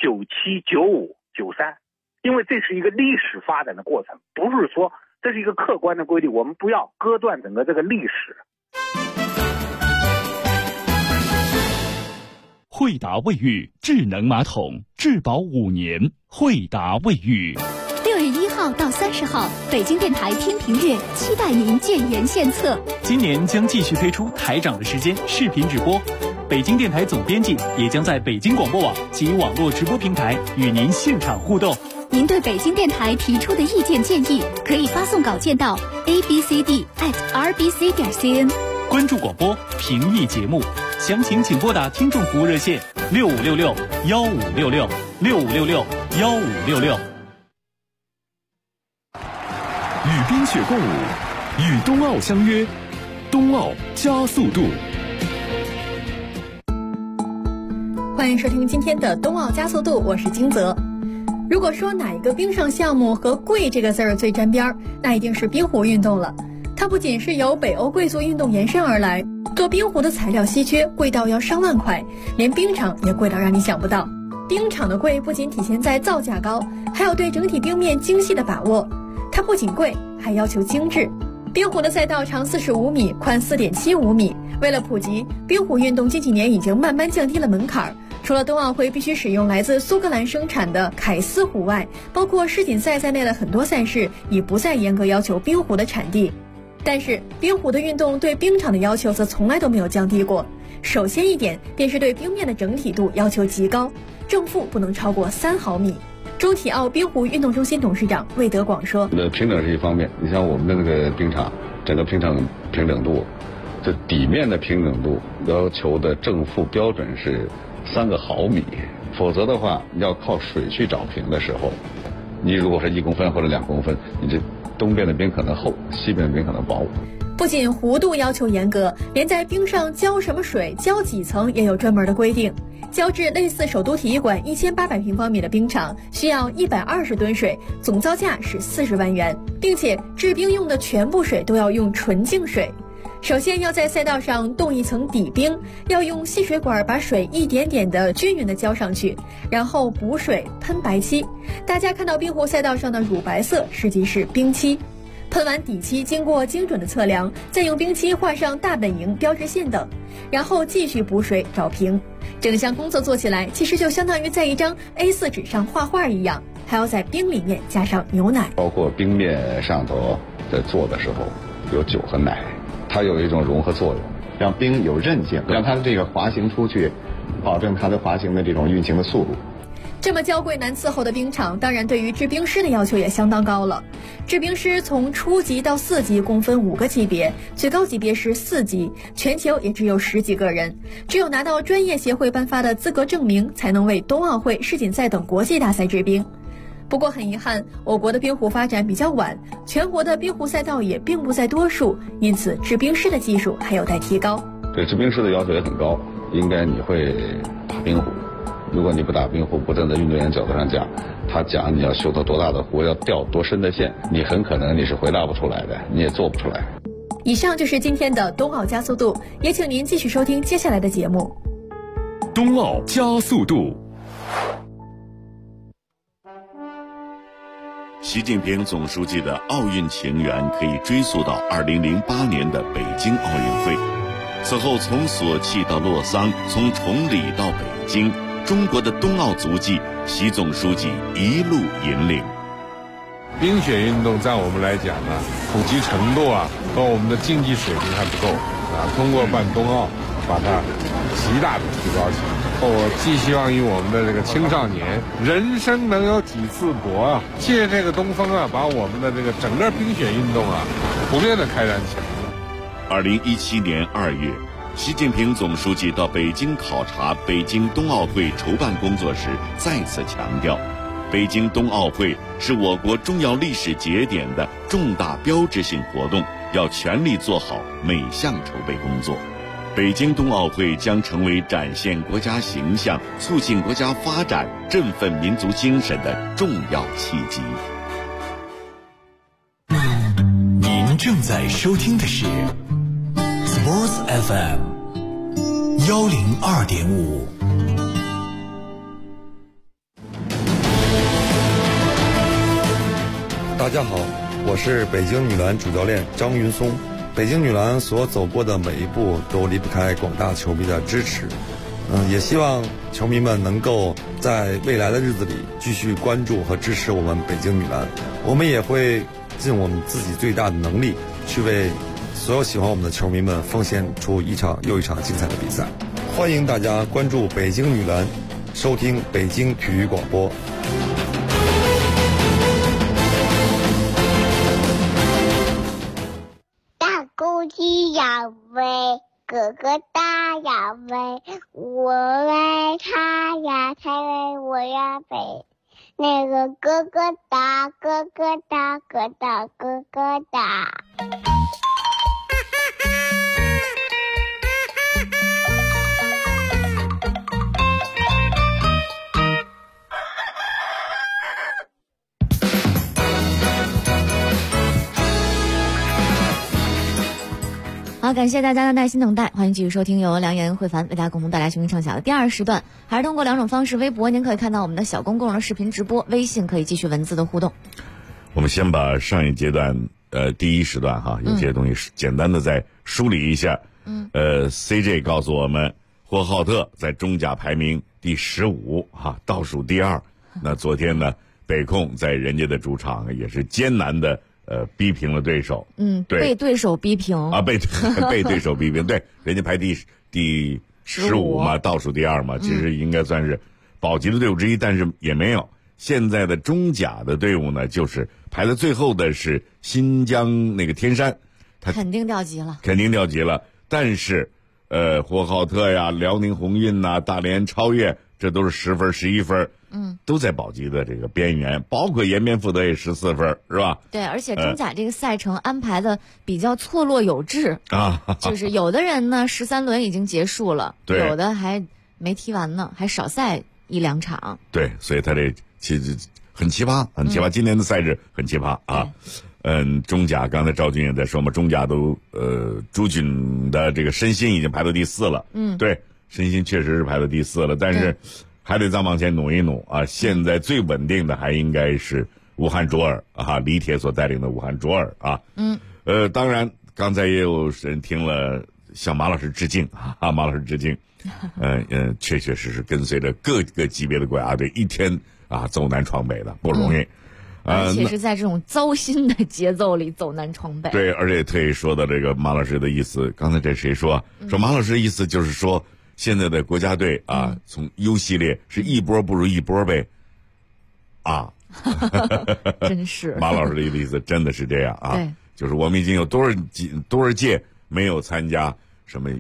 97、95、93，因为这是一个历史发展的过程，不是说这是一个客观的规律，我们不要割断整个这个历史。 惠达卫浴智能马桶，质保5年。惠达卫浴。 6月1号到30号，北京电台听评月，期待您建言献策。 今年将继续推出台长的时间视频直播，北京电台总编辑也将在北京广播网及网络直播平台与您现场互动。 您对北京电台提出的意见建议，可以发送稿件到 abcd@rbc.cn。 关注广播，评议节目，详情请拨打听众服务热线6566-1566，6566-1566。 与冰雪共舞，与冬奥相约，冬奥加速度。 欢迎收听今天的冬奥加速度，我是金泽。如果说哪一个冰上项目和贵这个字儿最沾边儿，那一定是冰壶运动了。它不仅是由北欧贵族运动延伸而来，做冰壶的材料稀缺，贵到要上万块，连冰场也贵到让你想不到。冰场的贵不仅体现在造价高，还有对整体冰面精细的把握。它不仅贵，还要求精致。冰壶的赛道长45米，宽4.75米。为了普及，冰壶运动近几年已经慢慢降低了门槛。除了冬奥会必须使用来自苏格兰生产的凯斯壶外，包括世锦赛在内的很多赛事已不再严格要求冰壶的产地。但是冰壶的运动对冰场的要求则从来都没有降低过。首先一点便是对冰面的整体度要求极高，正负不能超过3毫米。中体奥冰壶运动中心董事长魏德广说： 平整是一方面，你像我们的那个冰场，整个冰场平整度，这底面的平整度要求的正负标准是3个毫米，否则的话要靠水去找平的时候，你如果是1公分或者2公分，你这东边的冰可能厚，西边的冰可能薄。 不仅弧度要求严格，连在冰上浇什么水、浇几层也有专门的规定。浇制类似首都体育馆1800平方米的冰场需要120吨水，总造价是40万元，并且制冰用的全部水都要用纯净水。首先要在赛道上冻一层底冰，要用细水管把水一点点的均匀的浇上去，然后补水喷白漆。大家看到冰壶赛道上的乳白色实际是冰漆。喷完底漆，经过精准的测量，再用冰漆画上大本营、标志线等，然后继续补水找平。整项工作做起来其实就相当于在一张 A4 纸上画画一样，还要在冰里面加上牛奶。 包括冰面上头在做的时候有酒和奶，它有一种融合作用，让冰有韧性，让它的这个滑行出去，保证它的滑行的这种运行的速度。 这么娇贵难伺候的冰场，当然对于制冰师的要求也相当高了。制冰师从初级到4级共分5个级别，最高级别是4级，全球也只有10几个人。只有拿到专业协会颁发的资格证明，才能为冬奥会、世锦赛等国际大赛制冰。不过很遗憾，我国的冰壶发展比较晚，全国的冰壶赛道也并不在多数，因此制冰师的技术还有待提高。 对制冰师的要求也很高，应该你会打冰壶。如果你不打冰壶，不站在运动员角度上讲，他讲你要修到多大的壶，要掉多深的线，你很可能你是回答不出来的，你也做不出来。 以上就是今天的冬奥加速度，也请您继续收听接下来的节目。 冬奥加速度。 习近平总书记的奥运情缘可以追溯到2008年的北京奥运会。此后从索契到洛桑，从崇礼到北京，中国的冬奥足迹，习总书记一路引领。 冰雪运动在我们来讲呢，普及程度和我们的竞技水平还不够通过办冬奥，把它极大的提高起来。我寄希望于我们的这个青少年，人生能有几次搏借这个东风把我们的这个整个冰雪运动普遍的开展起来。 2017年2月，习近平总书记到北京考察北京冬奥会筹办工作时，再次强调，北京冬奥会是我国重要历史节点的重大标志性活动，要全力做好每项筹备工作。北京冬奥会将成为展现国家形象、促进国家发展、振奋民族精神的重要契机。 您正在收听的是 Sports FM 102.5。 大家好，我是北京女篮主教练张云松。北京女篮所走过的每一步都离不开广大球迷的支持。 也希望球迷们能够在未来的日子里继续关注和支持我们北京女篮，我们也会尽我们自己最大的能力去为所有喜欢我们的球迷们奉献出一场又一场精彩的比赛。欢迎大家关注北京女篮，收听北京体育广播。 大公鸡要飞，哥哥大要飞，我为他呀才为我呀飞。那个哥哥大，哥哥大，哥大哥哥大。 好，感谢大家的耐心等待，欢迎继续收听由梁岩、慧凡为大家共同带来全民畅想的第二时段，还是通过两种方式，微博您可以看到我们的小公共的视频直播，微信可以继续文字的互动。 我们先把上一阶段第一时段哈，有些东西简单的再梳理一下。CJ 告诉我们，霍浩特在中甲排名第15哈，倒数第2。那昨天呢，北控在人家的主场也是艰难的逼平了对手。对， 被对手逼平啊，被对手逼平。对，人家排第15嘛，倒数第2嘛，其实应该算是保级的队伍之一，但是也没有。现在的中甲的队伍呢，就是排在最后的是新疆那个天山，他肯定掉级了。 但是霍浩特呀、辽宁宏运呐、大连超越，这都是10分、11分。都在保级的这个边缘，包括延边富德也14分，是吧？ 对，而且中甲这个赛程安排的比较错落有致啊， 就是有的人呢13轮已经结束了， 对， 有的还没踢完呢，还少赛1-2场。 对，所以他这其实很奇葩，很奇葩。今年的赛制很奇葩啊。中甲刚才赵军也在说嘛，中甲都朱军的这个申鑫已经排到第4了。对，申鑫确实是排到第4了，但是还得再往前努一努啊！现在最稳定的还应该是武汉卓尔啊，李铁所带领的武汉卓尔啊。当然刚才也有人听了向马老师致敬啊，马老师致敬。确确实实跟随着各个级别的国家队一天啊走南闯北的不容易。 而且是在这种糟心的节奏里走南闯北。 对，而且特意说的这个马老师的意思，刚才这谁说？说马老师的意思就是说，现在的国家队啊，从 U 系列是一波不如一波呗，啊， 真是马老师的意思真的是这样啊。 对， 就是我们已经有多少届没有参加什么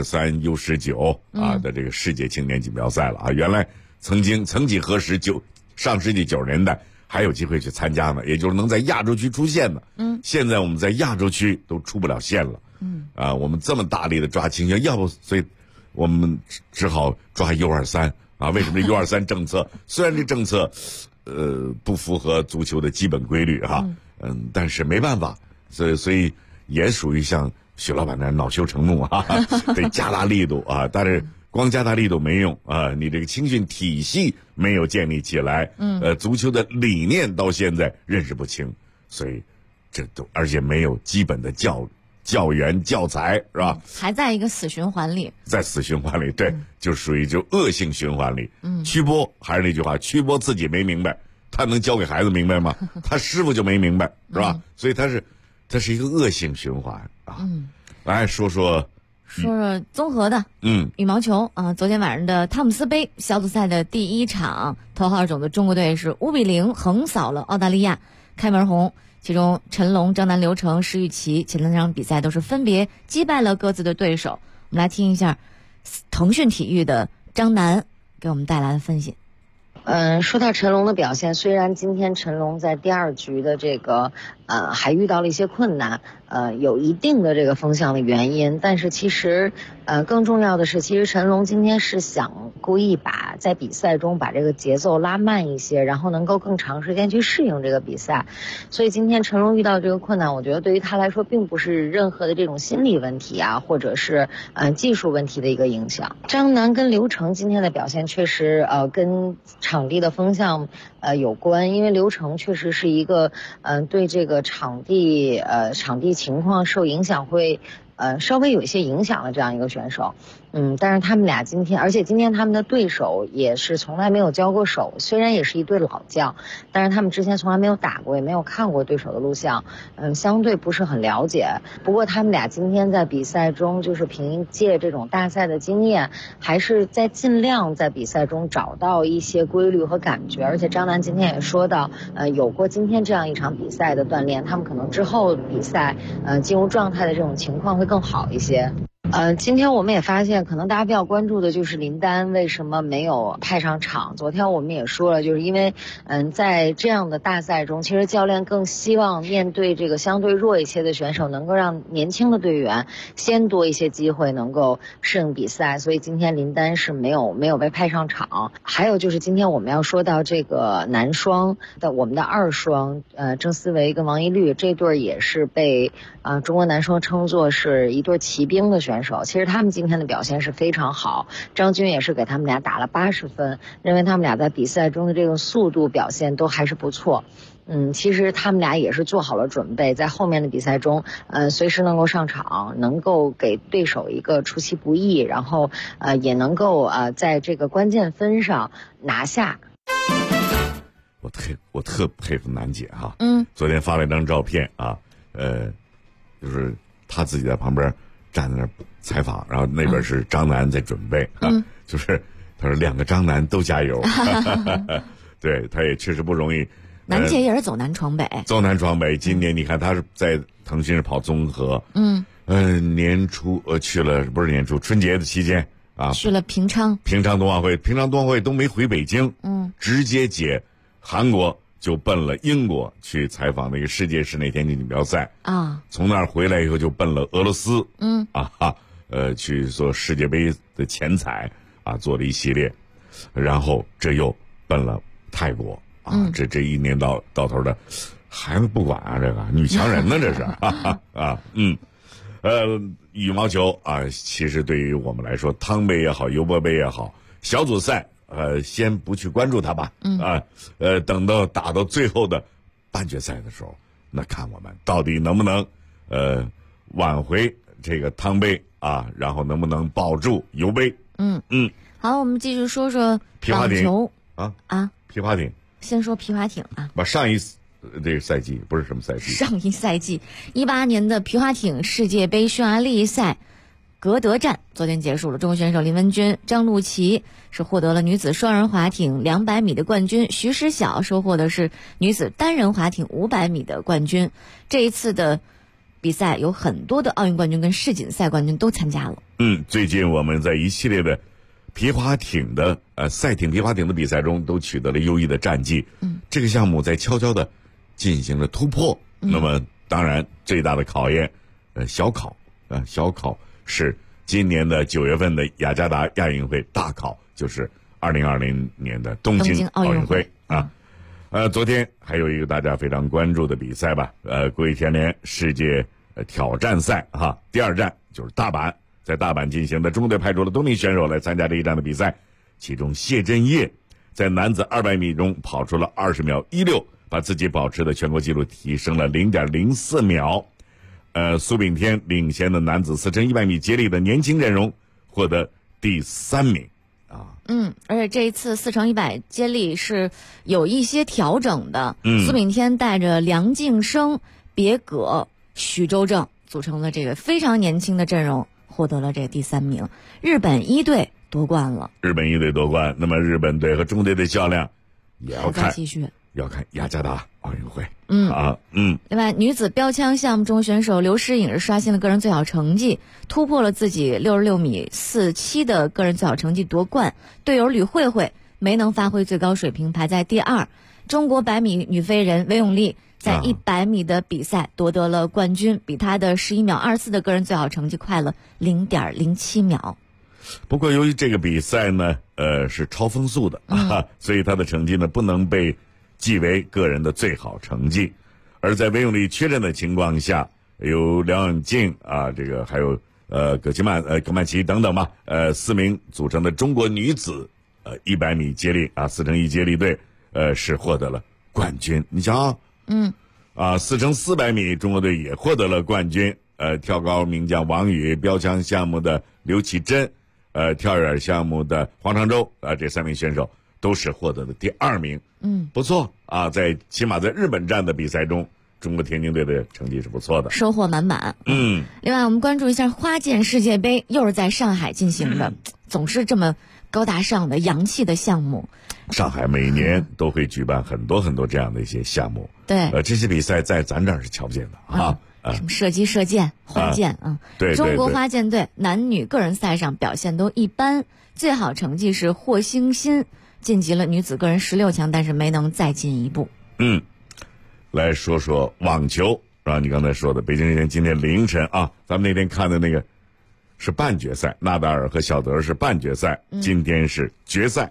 U23、U19 啊的这个世界青年锦标赛了啊。原来曾几何时上世纪90年代还有机会去参加呢，也就是能在亚洲区出现的。现在我们在亚洲区都出不了线了。我们这么大力的抓青训，要不所以我们只好抓 U23啊。为什么 U23 政策虽然这政策不符合足球的基本规律哈，但是没办法，所以也属于像许老板那恼羞成怒啊，得加大力度啊。但是光加大力度没用啊，你这个青训体系没有建立起来，足球的理念到现在认识不清，所以这都而且没有基本的教员教材是吧？ 还在一个死循环里， 对，就属于恶性循环里。曲波还是那句话，曲波自己没明白，他能教给孩子明白吗？他师傅就没明白是吧？所以他是一个恶性循环啊。来说说综合的，羽毛球啊，昨天晚上的汤姆斯杯小组赛的第1场，头号种的中国队是5-0横扫了澳大利亚，开门红。其中陈龙、张楠、刘成、石宇奇前两场比赛都是分别击败了各自的对手。我们来听一下腾讯体育的张楠给我们带来的分析。 说到陈龙的表现，虽然今天陈龙在第2局的这个还遇到了一些困难，有一定的这个风向的原因，但是其实更重要的是，其实陈龙今天是想故意在比赛中把这个节奏拉慢一些，然后能够更长时间去适应这个比赛。所以今天陈龙遇到这个困难，我觉得对于他来说并不是任何的这种心理问题啊，或者是技术问题的一个影响。张楠跟刘成今天的表现确实跟场地的风向有关，因为刘成确实是一个对这个场地情况受影响会稍微有一些影响的这样一个选手。 但是他们俩今天，而且今天他们的对手也是从来没有交过手，虽然也是一对老将，但是他们之前从来没有打过，也没有看过对手的录像，相对不是很了解。不过他们俩今天在比赛中，就是凭借这种大赛的经验，还是在尽量在比赛中找到一些规律和感觉。而且张楠今天也说到，有过今天这样一场比赛的锻炼，他们可能之后比赛，进入状态的这种情况会更好一些。今天我们也发现，可能大家比较关注的就是林丹为什么没有派上场。昨天我们也说了，就是因为，在这样的大赛中，其实教练更希望面对这个相对弱一些的选手，能够让年轻的队员先多一些机会，能够适应比赛。所以今天林丹是没有被派上场。还有就是今天我们要说到这个男双的，我们的二双，郑思维跟王懿律这对也是被中国男双称作是一对骑兵的选手。其实他们今天的表现是非常好，张军也是给他们俩打了80分，认为他们俩在比赛中的这个速度表现都还是不错。其实他们俩也是做好了准备，在后面的比赛中，随时能够上场，能够给对手一个出其不意，然后也能够在这个关键分上拿下。 我特佩服楠姐哈，昨天发了一张照片啊，就是她自己在旁边站在那儿采访，然后那边是张楠在准备就是他说两个张楠都加油，对，他也确实不容易。 楠姐也是走南闯北， 今年你看他是在腾讯是跑综合，年初去了，不是年初，春节的期间啊， 去了平昌冬奥会都没回北京，直接解韩国就奔了英国去采访那个世界室内田径锦标赛啊，从那儿回来以后就奔了俄罗斯，去做世界杯的前采啊，做了一系列，然后这又奔了泰国啊，这一年到头的还不管啊，这个女强人呢这是羽毛球啊，其实对于我们来说，汤杯也好，尤伯杯也好，小组赛先不去关注它吧，等到打到最后的半决赛的时候，那看我们到底能不能挽回这个汤杯啊，然后能不能保住尤杯。 好，我们继续说说网球皮划艇。 先说皮划艇啊， 把上一这个赛季不是什么赛季， 上一赛季18年的皮划艇世界杯匈牙利赛格德站昨天结束了，中国选手林文君、张路琦是获得了女子双人划艇200米的冠军，徐诗晓收获的是女子单人划艇500米的冠军。这一次的比赛有很多的奥运冠军跟世锦赛冠军都参加了。 最近我们在一系列的皮划艇的赛艇皮划艇的比赛中都取得了优异的战绩。这个项目在悄悄的进行了突破。那么当然最大的考验小考是今年的9月份的雅加达亚运会，大考就是2020年的东京奥运会啊。昨天还有一个大家非常关注的比赛吧，国际田联世界挑战赛哈，第二站就是大阪，在大阪进行的，中国队派出了多名选手来参加这一站的比赛，其中谢震业在男子200米中跑出了20秒16，把自己保持的全国纪录提升了0.04秒。苏炳添领衔的男子4乘100米接力的年轻阵容获得第3名啊。 而且这一次4乘100接力是有一些调整的。苏炳添带着梁敬生、别葛、许周正组成了这个非常年轻的阵容，获得了这第3名。日本一队夺冠了。 那么日本队和中国队的较量也要看， 继续要看雅加达奥运会。 另外，女子标枪项目中选手刘诗颖是刷新了个人最好成绩，突破了自己66米47的个人最好成绩夺冠。队友吕慧慧没能发挥最高水平，排在第2。中国100米女飞人韦永丽在100米的比赛夺得了冠军，比她的11秒24的个人最好成绩快了0.07秒。 不过由于这个比赛呢是超风速的所以她的成绩呢不能被记为个人的最好成绩。而在韦永丽缺阵的情况下，有梁永静啊，这个还有葛曼棋等等吧，4名组成的中国女子100米接力4乘1接力队是获得了冠军。你瞧4乘400米中国队也获得了冠军。跳高名将王宇，标枪项目的刘启珍跳远项目的黄长洲这3名选手都是获得了第2名。不错啊，起码在日本站的比赛中，中国田径队的成绩是不错的， 收获满满。另外我们关注一下花剑世界杯，又是在上海进行的，总是这么高大上的洋气的项目。 上海每年都会举办很多很多这样的一些项目。 对， 这些比赛在咱这儿是瞧不见的啊。 什么射击、射箭、花剑对， 中国花剑队男女个人赛上表现都一般，最好成绩是霍星欣晋级了女子个人16强，但是没能再进一步。 来说说网球，你刚才说的，北京时间今天凌晨啊，咱们那天看的那个是半决赛，纳达尔和小德是半决赛，今天是决赛。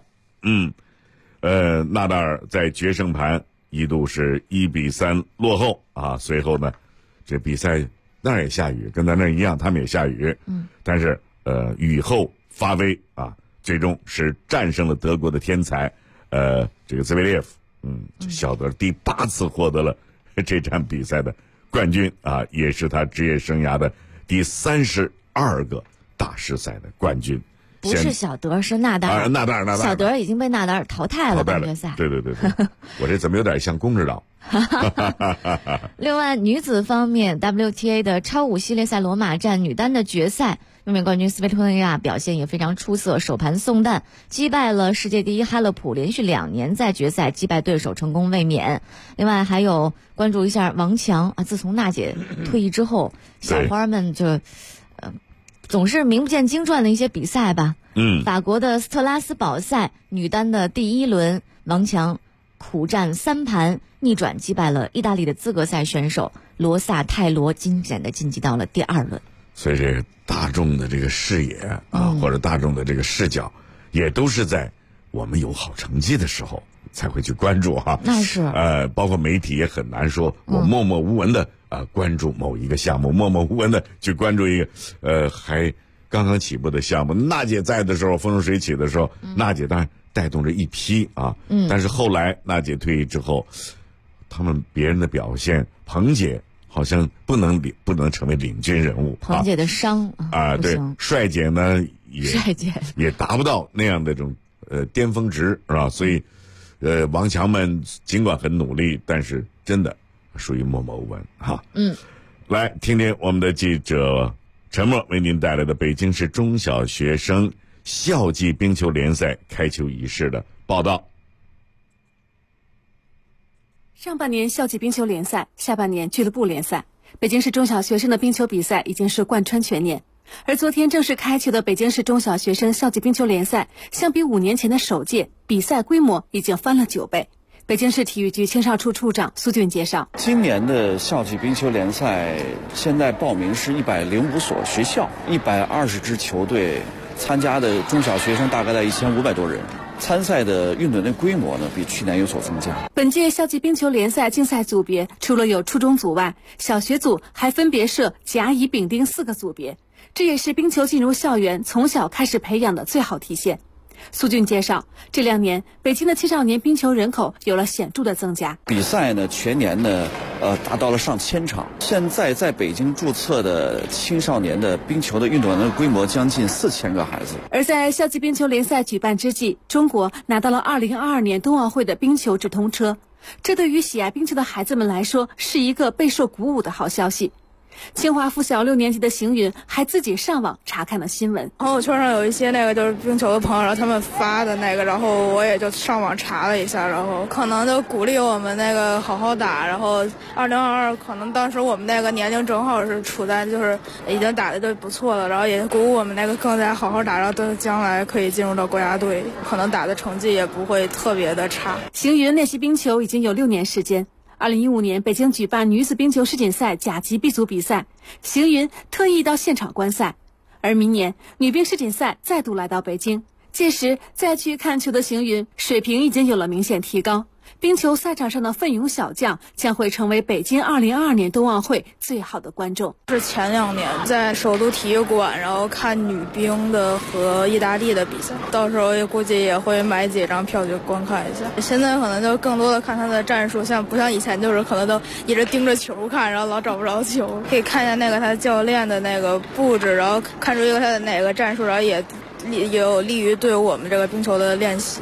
纳达尔在决胜盘一度是1-3落后啊，随后呢，这比赛那儿也下雨，跟咱那儿一样，他们也下雨。但是雨后发威啊，最终是战胜了德国的天才这个兹维列夫。小德第8次获得了这场比赛的冠军啊，也是他职业生涯的第32个大师赛的冠军。 不是小德，是纳达尔。 纳达尔。 小德已经被纳达尔淘汰了半决赛。 对，我这怎么有点像公指导？ 另外，女子方面 ，WTA 的超5系列赛罗马站女单的决赛，卫冕冠军斯维托尼亚表现也非常出色，首盘送蛋击败了世界第1哈勒普，连续2年在决赛击败对手，成功卫冕。另外还有关注一下王强啊，自从娜姐退役之后，小花们就总是名不见经传的一些比赛吧。法国的斯特拉斯堡赛女单的第1轮，王强苦战3盘，逆转击败了意大利的资格赛选手罗萨泰罗，惊险的晋级到了第2轮。 所以这个大众的这个视野啊，或者大众的这个视角，也都是在我们有好成绩的时候才会去关注哈。 那是包括媒体也很难说我默默无闻的关注某一个项目，默默无闻的去关注一个还刚刚起步的项目。娜姐在的时候，风生水起的时候，娜姐当然带动着一批啊。但是后来娜姐退役之后，他们别人的表现，彭姐好像不能成为领军人物。 彭姐的伤对，帅姐呢也达不到那样的这种巅峰值，是吧？所以王强们尽管很努力，但是真的属于默默无闻哈。来听听我们的记者陈默为您带来的北京市中小学生校际冰球联赛开球仪式的报道。 上半年校际冰球联赛，下半年俱乐部联赛，北京市中小学生的冰球比赛已经是贯穿全年。而昨天正式开球的北京市中小学生校际冰球联赛，相比5年前的首届，比赛规模已经翻了9倍。北京市体育局青少处处长苏俊介绍， 今年的校际冰球联赛现在报名是105所学校，120支球队，参加的中小学生大概在1500多人。参赛的运动员规模呢，比去年有所增加。 本届校际冰球联赛竞赛组别除了有初中组外，小学组还分别设甲、乙、丙、丁4个组别，这也是冰球进入校园从小开始培养的最好体现。苏俊介绍，这2年北京的青少年冰球人口有了显著的增加。 比赛呢，全年呢，达到了上千场。现在在北京注册的青少年的冰球的运动员的规模将近4000个孩子。 而在校际冰球联赛举办之际，中国拿到了2022年冬奥会的冰球直通车，这对于喜爱冰球的孩子们来说是一个备受鼓舞的好消息。清华附小6年级的邢云还自己上网查看了新闻， 朋友圈上有一些就是冰球的朋友，然后他们发的然后我也就上网查了一下，然后可能就鼓励我们好好打，然后2022可能当时我们年龄正好是处在已经打的就不错了，然后也鼓舞我们更加好好打，然后将来可以进入到国家队，可能打的成绩也不会特别的差。 邢云练习冰球已经有6年时间。2015年北京举办女子冰球世锦赛甲级 B 组比赛，邢云特意到现场观赛。而明年女冰世锦赛再度来到北京，届时再去看球的邢云水平已经有了明显提高，冰球赛场上的奋勇小将将会成为北京2022年冬奥会最好的观众。 是前2年在首都体育馆，然后看女冰的和意大利的比赛，到时候估计也会买几张票去观看一下。现在可能就更多的看他的战术，不像以前可能都一直盯着球看，然后老找不着球，可以看一下他教练的布置，然后看出一个他的哪个战术，然后也也有利于对我们这个冰球的练习。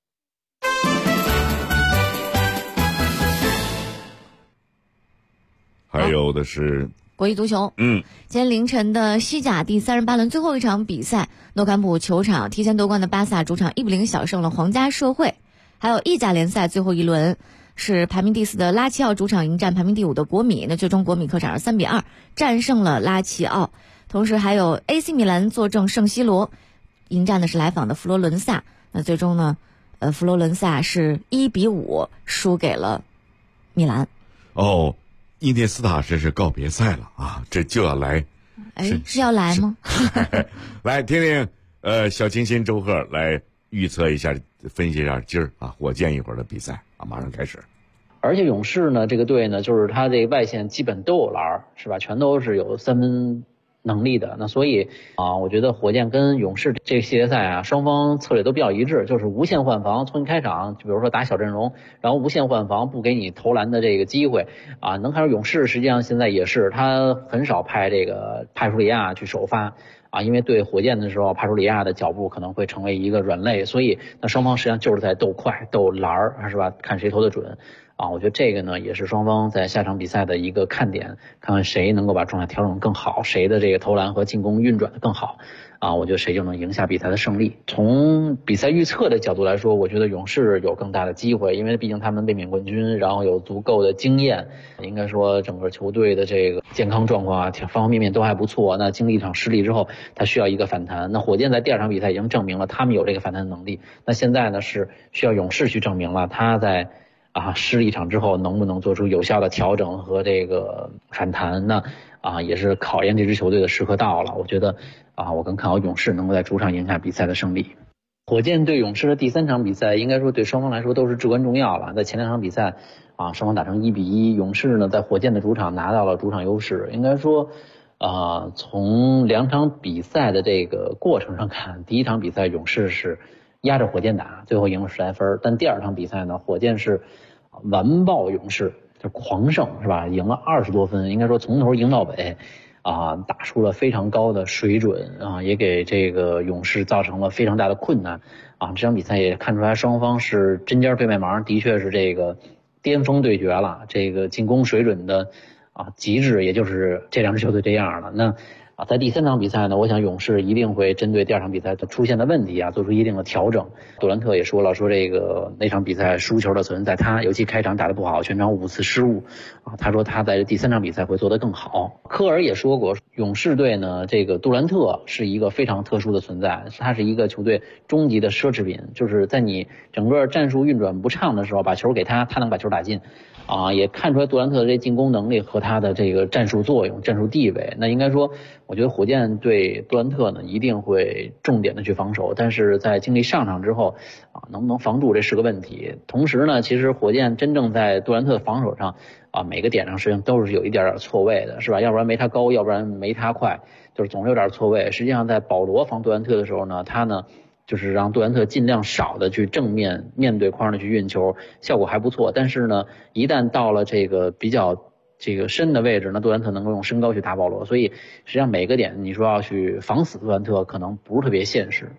还有的是国际足球。今天凌晨的西甲第38轮最后一场比赛，诺坎普球场提前夺冠的巴萨主场1比0小胜了皇家社会。还有意甲联赛最后一轮是排名第4的拉齐奥主场迎战排名第5的国米，那最终国米客场3比2战胜了拉齐奥。同时还有 AC 米兰坐镇圣西罗，迎战的是来访的佛罗伦萨，那最终呢佛罗伦萨是1比5输给了米兰。 伊涅斯塔这是告别赛了啊，这就要来， 是要来吗？ 来听听小清新周贺来预测一下，分析一下今儿啊火箭一会儿的比赛啊，马上开始。 而且勇士呢这个队呢，就是他这个外线基本都有篮，是吧？全都是有三分能力的。那所以我觉得火箭跟勇士这个系列赛啊，双方策略都比较一致，就是无限换防，从一开场就比如说打小阵容，然后无限换防，不给你投篮的这个机会啊。能看出勇士实际上现在也是，他很少派这个帕楚里亚去首发啊，因为对火箭的时候，帕楚里亚的脚步可能会成为一个软肋，所以那双方实际上就是在斗快、斗篮，是吧？看谁投得准。我觉得这个呢也是双方在下场比赛的一个看点，看看谁能够把状态调整更好，谁的这个投篮和进攻运转的更好我觉得谁就能赢下比赛的胜利。从比赛预测的角度来说，我觉得勇士有更大的机会，因为毕竟他们卫冕冠军，然后有足够的经验，应该说整个球队的这个健康状况方方面面都还不错。那经历一场失利之后，他需要一个反弹。那火箭在第2场比赛已经证明了他们有这个反弹能力，那现在呢是需要勇士去证明了他在失利一场之后能不能做出有效的调整和这个反弹呢？也是考验这支球队的时刻到了。我觉得我更看好勇士能够在主场赢下比赛的胜利。火箭对勇士的第3场比赛，应该说对双方来说都是至关重要了。在前2场比赛双方打成1比1，勇士呢在火箭的主场拿到了主场优势。应该说从2场比赛的这个过程上看，第1场比赛勇士是压着火箭打，最后赢了10来分，但第2场比赛呢，火箭是完爆勇士，就狂胜，是吧？赢了20多分，应该说从头赢到尾打出了非常高的水准也给这个勇士造成了非常大的困难这场比赛也看出来双方是针尖对麦芒，的确是这个巅峰对决了，这个进攻水准的极致，也就是这2支球队这样了。那在第3场比赛呢，我想勇士一定会针对第2场比赛出现的问题做出一定的调整。杜兰特也说了，说这个那场比赛输球的责任在他，尤其开场打得不好，全场5次失误他说他在第3场比赛会做得更好。科尔也说过，勇士队呢这个杜兰特是一个非常特殊的存在，他是一个球队终极的奢侈品，就是在你整个战术运转不畅的时候，把球给他，他能把球打进也看出来杜兰特的这进攻能力和他的这个战术作用、战术地位。那应该说，我觉得火箭对杜兰特呢一定会重点的去防守，但是在经历上场之后能不能防住，这是个问题。同时呢，其实火箭真正在杜兰特的防守上每个点上实际上都是有一点错位的，是吧？要不然没他高，要不然没他快，就是总是有点错位。实际上在保罗防杜兰特的时候呢，他呢就是让杜兰特尽量少的去正面面对框的去运球，效果还不错。但是呢，一旦到了这个比较这个深的位置，那杜兰特能够用身高去打保罗，所以实际上每个点你说要去防死杜兰特，可能不是特别现实。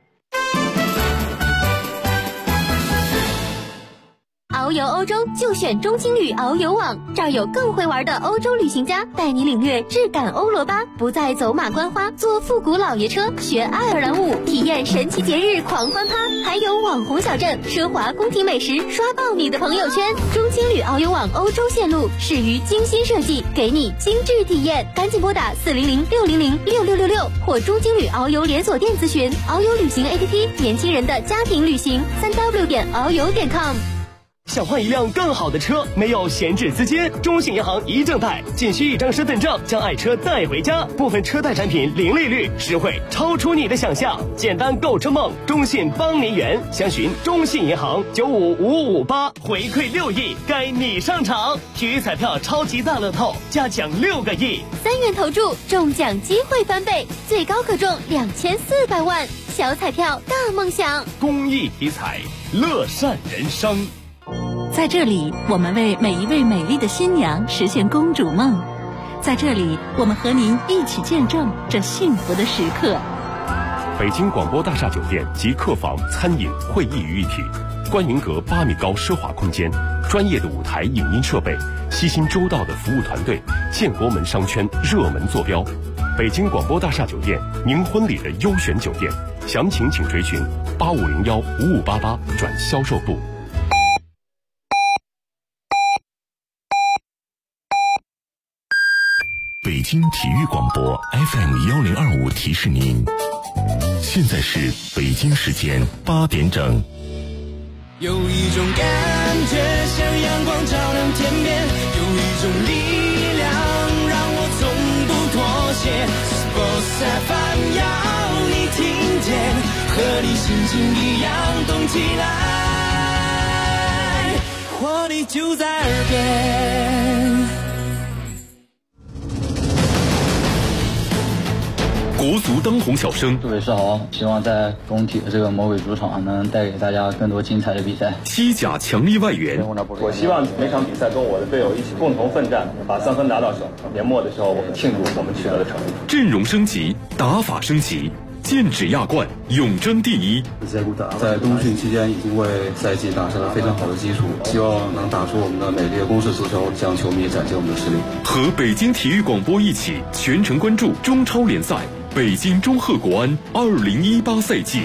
遨游欧洲就选中青旅遨游网，这儿有更会玩的欧洲旅行家，带你领略质感欧罗巴，不再走马观花，坐复古老爷车，学爱尔兰舞，体验神奇节日狂欢趴，还有网红小镇、奢华宫廷美食，刷爆你的朋友圈。中青旅遨游网欧洲线路始于精心设计，给你精致体验，赶紧拨打400-600-6666或中青旅遨游连锁店咨询。遨游旅行 APP， 年轻人的家庭旅行，3w.遨游.com。 想换一辆更好的车，没有闲置资金，中信银行一证贷，仅需1张身份证，将爱车带回家。部分车贷产品零利率，实惠超出你的想象。简单购车梦，中信帮您圆。详询中信银行95558，回馈6亿，该你上场。体育彩票超级大乐透，加奖6个亿 ，3元投注，中奖机会翻倍，最高可中2400万。小彩票大梦想， 公益体彩，乐善人生。 在这里，我们为每一位美丽的新娘实现公主梦。在这里，我们和您一起见证这幸福的时刻。 北京广播大厦酒店集客房、餐饮、会议于一体，观云阁8米高奢华空间，专业的舞台影音设备，悉心周到的服务团队，建国门商圈热门坐标。北京广播大厦酒店，您婚礼的优选酒店，详情请垂询8501-5588转销售部。 北京体育广播 FM1025提示您，现在是北京时间8点整。 有一种感觉像阳光照亮天边，有一种力量让我从不妥协。Sports FM 要你听见，和你心情一样动起来，活力就在耳边。 国足当红小生， 各位是好，希望在工体的这个魔鬼主场能带给大家更多精彩的比赛。 西甲强力外援， 我希望每场比赛跟我的队友一起共同奋战，把3分拿到手。年末的时候，我们庆祝我们取得的成绩。 阵容升级，打法升级，剑指亚冠，永争第一。 在冬训期间已经为赛季打下了非常好的基础，希望能打出我们的美丽的攻势足球，向球迷展现我们的实力。 和北京体育广播一起全程关注中超联赛。北京中赫国安2018赛季。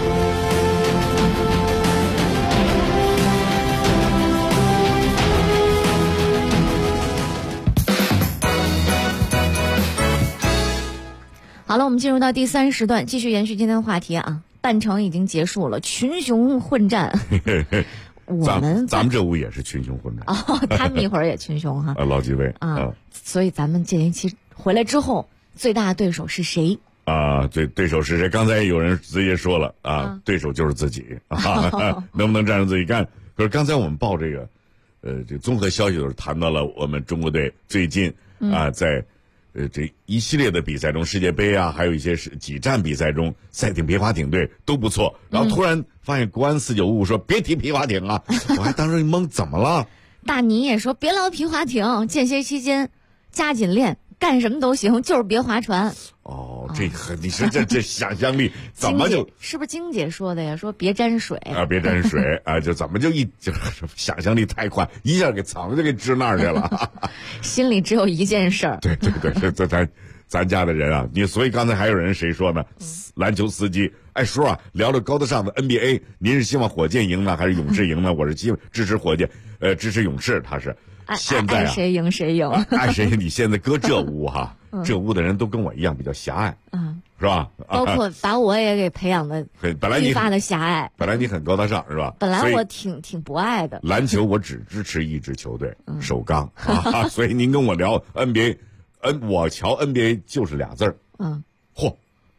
好了，我们进入到第3时段，继续延续今天的话题啊。半程已经结束了，群雄混战。 咱们这屋也是群雄混战哦，他们一会儿也群雄哈。 老几位啊，所以咱们这一期回来之后，最大的对手是谁？ 啊，对手是谁？刚才有人直接说了啊，对手就是自己啊，能不能战胜自己干？可是刚才我们报这个，这综合消息的时候谈到了我们中国队最近啊，在这一系列的比赛中，世界杯啊，还有一些几站比赛中，赛艇、皮划艇队都不错。然后突然发现国安4955说别提皮划艇啊，我还当时一懵，怎么了？ 大尼也说别聊皮划艇，间歇期间加紧练。干什么都行，就是别划船。 哦，这个你说这想象力怎么就是不是金姐说的呀？说别沾水啊，别沾水啊，就怎么就是想象力太快，一下给藏就给支那儿去了。 心里只有一件事儿。 对，这咱家的人啊，所以刚才还有人谁说呢？篮球司机，哎叔啊，聊聊高大上的 NBA， 您是希望火箭赢呢，还是勇士赢呢？我是支持火箭，支持勇士，他是。现在爱谁赢谁赢， 爱谁赢。你现在搁这屋哈，这屋的人都跟我一样比较狭隘，是吧？ 包括把我也给培养的愈发的狭隘。 本来你很高大上是吧？ 本来我挺不爱的。 篮球我只支持一支球队，首钢啊。所以您跟我聊 NBA， 我瞧 NBA 就是俩字儿，霍，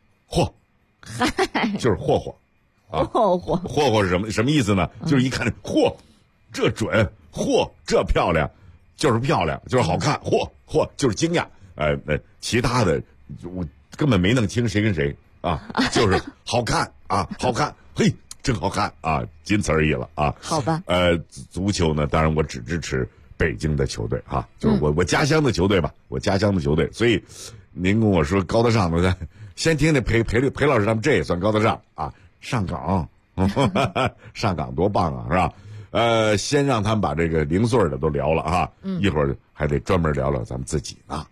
就是霍啊，霍是什么意思呢？就是一看嚯，这准。嚯，这漂亮，就是漂亮，就是好看。嚯，就是惊讶。其他的我根本没弄清谁跟谁啊，就是好看啊，好看，嘿，真好看啊，仅此而已了啊。 好吧。 足球呢，当然我只支持北京的球队啊，就是我家乡的球队吧，我家乡的球队。所以您跟我说高大上的，先听听裴老师他们这也算高大上啊，上岗，上岗多棒啊，是吧？先让他们把这个零碎的都聊了啊，一会儿还得专门聊聊咱们自己呢。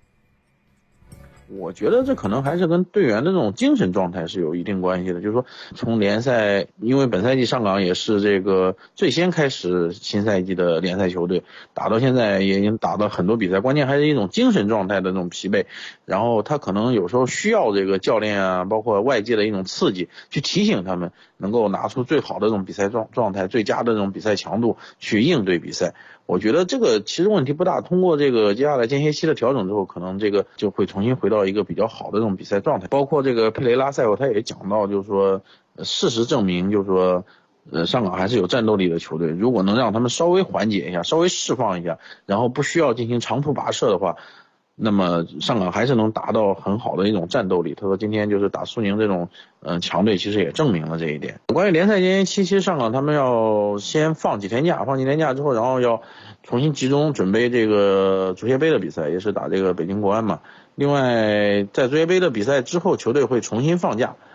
我觉得这可能还是跟队员的这种精神状态是有一定关系的。就是说，从联赛，因为本赛季上港也是这个最先开始新赛季的联赛球队，打到现在也已经打到很多比赛，关键还是一种精神状态的那种疲惫。然后他可能有时候需要这个教练啊，包括外界的一种刺激，去提醒他们能够拿出最好的这种比赛状态，最佳的这种比赛强度去应对比赛。我觉得这个其实问题不大，通过这个接下来间歇期的调整之后，可能这个就会重新回到一个比较好的这种比赛状态。包括这个佩雷拉赛后他也讲到，就是说事实证明，就是说上港还是有战斗力的球队，如果能让他们稍微缓解一下，稍微释放一下，然后不需要进行长途跋涉的话，那么上港还是能达到很好的一种战斗力。他说今天就是打苏宁这种强队，其实也证明了这一点。关于联赛间歇期，其实上港他们要先放几天假之后，然后要重新集中准备这个足协杯的比赛，也是打这个北京国安嘛。另外在足协杯的比赛之后，球队会重新放假，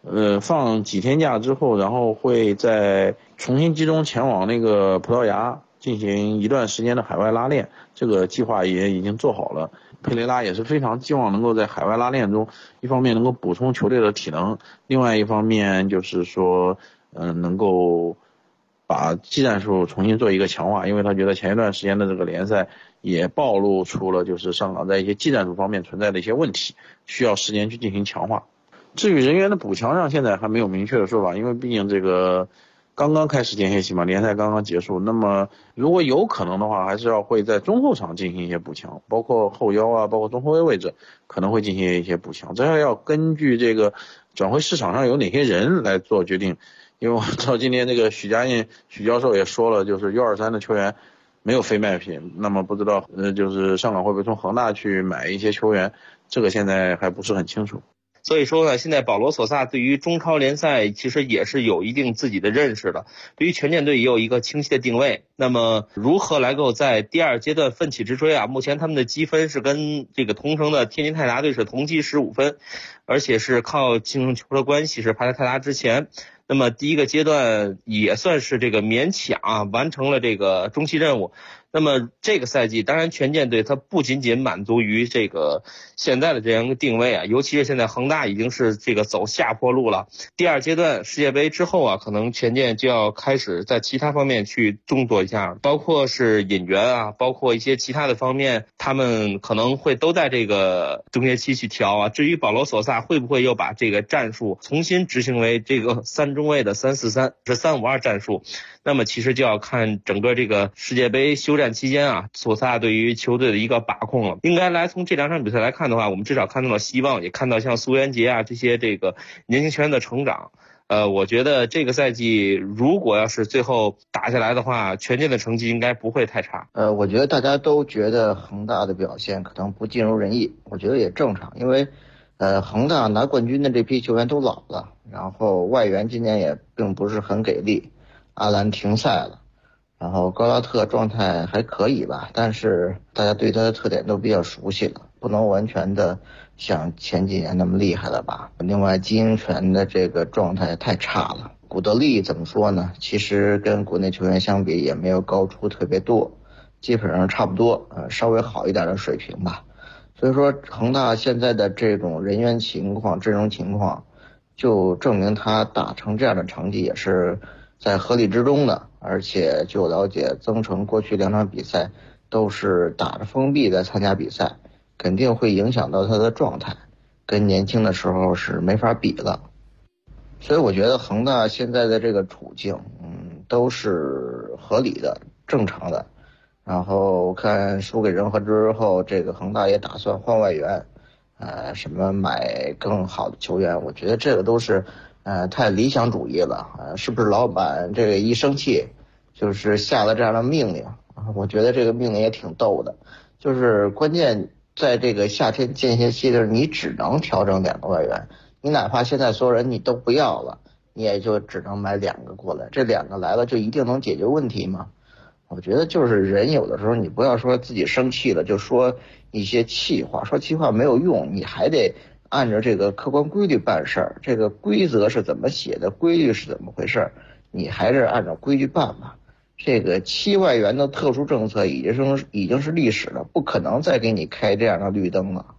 放几天假之后，然后会再重新集中前往那个葡萄牙进行一段时间的海外拉练，这个计划也已经做好了。佩雷拉也是非常希望能够在海外拉练中，一方面能够补充球队的体能，另外一方面就是说，能够把技战术重新做一个强化，因为他觉得前一段时间的这个联赛也暴露出了就是上港在一些技战术方面存在的一些问题，需要时间去进行强化。至于人员的补强上，现在还没有明确的说法，因为毕竟这个刚刚开始间歇期嘛，联赛刚刚结束。那么如果有可能的话，还是要会在中后场进行一些补强，包括后腰啊，包括中后卫位置可能会进行一些补强。这要根据这个转会市场上有哪些人来做决定。因为我知道今天这个许家印许教授也说了，就是123的球员没有非卖品，那么不知道就是上港会不会从恒大去买一些球员，这个现在还不是很清楚。 所以说呢，现在保罗索萨对于中超联赛其实也是有一定自己的认识的，对于全舰队也有一个清晰的定位。那么如何来够在第二阶段奋起直追啊？目前他们的积分是跟这个同城的天津泰达队是同积15分，而且是靠净胜球的关系是排在泰达之前。那么第一个阶段也算是这个勉强完成了这个中期任务。那么这个赛季当然全舰队它不仅仅满足于这个现在的这样一个定位啊，尤其是现在恒大已经是这个走下坡路了。第二阶段世界杯之后啊，可能全舰就要开始在其他方面去动作一下，包括是引援啊，包括一些其他的方面，他们可能会都在这个中间期去调啊。至于保罗索萨会不会又把这个战术重新执行为这个3中卫的3-4-3是3-5-2战术，那么其实就要看整个这个世界杯休战期间啊，索萨对于球队的一个把控了。应该来从这2场比赛来看的话，我们至少看到了希望，也看到像苏元杰啊这些这个年轻球员的成长。我觉得这个赛季如果要是最后打下来的话，全舰的成绩应该不会太差。 我觉得大家都觉得恒大的表现可能不尽如人意，我觉得也正常，因为恒大拿冠军的这批球员都老了，然后外援今年也并不是很给力，阿兰停赛了，然后高拉特状态还可以吧，但是大家对他的特点都比较熟悉了，不能完全的像前几年那么厉害了吧。另外金英权的这个状态太差了，古德利怎么说呢，其实跟国内球员相比也没有高出特别多，基本上差不多，稍微好一点的水平吧。所以说恒大现在的这种人员情况阵容情况就证明他打成这样的成绩也是在合理之中的。而且据我了解，曾诚过去2场比赛都是打着封闭在参加比赛，肯定会影响到他的状态，跟年轻的时候是没法比了。所以我觉得恒大现在的这个处境都是合理的正常的。然后我看输给人和之后，这个恒大也打算换外援，什么买更好的球员，我觉得这个都是太理想主义了。是不是老板这个一生气就是下了这样的命令？我觉得这个命令也挺逗的，就是关键在这个夏天间歇期的时候，你只能调整2个外援，你哪怕现在所有人你都不要了，你也就只能买2个过来，这2个来了就一定能解决问题吗？我觉得就是人有的时候你不要说自己生气了就说一些气话，说气话没有用，你还得按照这个客观规律办事儿，这个规则是怎么写的，规律是怎么回事，你还是按照规矩办吧。这个7外援的特殊政策已经是历史了，不可能再给你开这样的绿灯了。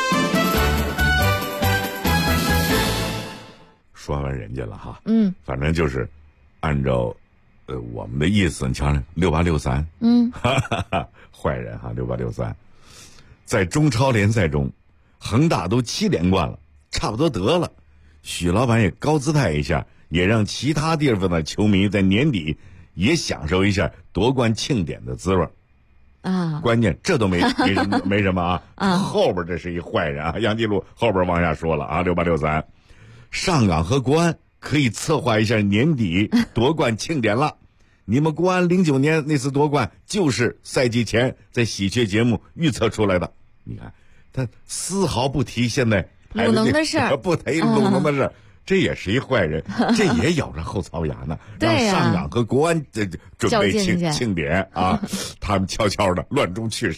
说完人家了哈，反正就是按照我们的意思，你瞧6863，坏人哈，6863，在中超联赛中，恒大都7连冠了，差不多得了。许老板也高姿态一下，也让其他地方的球迷在年底也享受一下夺冠庆典的滋味啊！关键这都没什么啊！后边这是一坏人啊！杨继路后边往下说了啊，6863，上港和国安可以策划一下年底夺冠庆典了。你们国安09年那次夺冠就是赛季前在喜鹊节目预测出来的。你看他丝毫不提现在鲁能的事， 不提鲁能的事，这也是一坏人，这也咬着后槽牙呢。让上港和国安准备庆典啊，他们悄悄的乱中取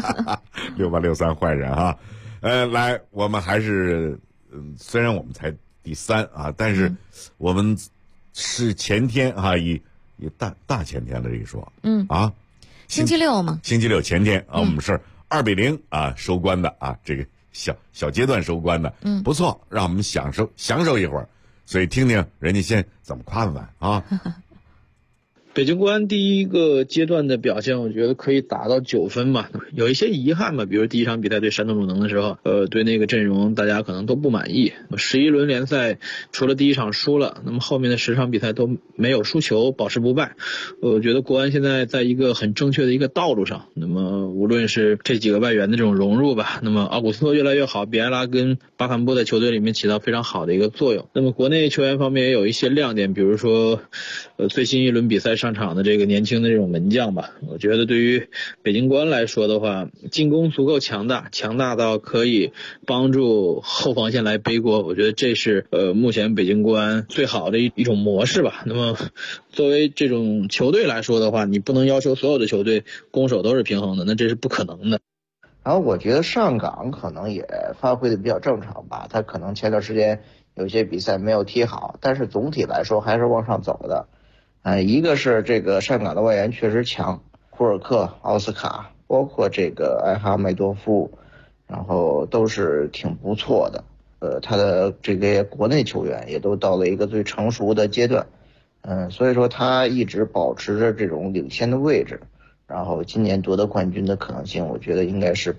胜。6863坏人啊，来，我们还是虽然我们才第3啊，但是我们是前天啊，以大前天了，这一说， 星期六嘛， 星期六前天啊，我们是2-0啊收官的啊，这个小阶段收官的，不错，让我们享受一会儿，所以听听人家先怎么夸赞啊。 北京国安第一个阶段的表现，我觉得可以打到9分吧。有一些遗憾吧，比如第一场比赛对山东鲁能的时候，对那个阵容大家可能都不满意。11轮联赛除了第一场输了，那么后面的10场比赛都没有输球，保持不败。我觉得国安现在在一个很正确的一个道路上。那么无论是这几个外援的这种融入吧，那么奥古斯托越来越好，比埃拉跟巴坎波在球队里面起到非常好的一个作用。那么国内球员方面也有一些亮点，比如说最新一轮比赛上场的这个年轻的这种门将吧，我觉得对于北京国安来说的话，进攻足够强大到可以帮助后防线来背锅，我觉得这是目前北京国安最好的一种模式吧。那么作为这种球队来说的话，你不能要求所有的球队攻守都是平衡的，那这是不可能的。 然后我觉得上港可能也发挥的比较正常吧，他可能前段时间有些比赛没有踢好，但是总体来说还是往上走的。一个是这个上港的外援确实强，库尔克、奥斯卡，包括这个艾哈迈多夫，然后都是挺不错的。他的这个国内球员也都到了一个最成熟的阶段，所以说他一直保持着这种领先的位置，然后今年夺得冠军的可能性，我觉得应该是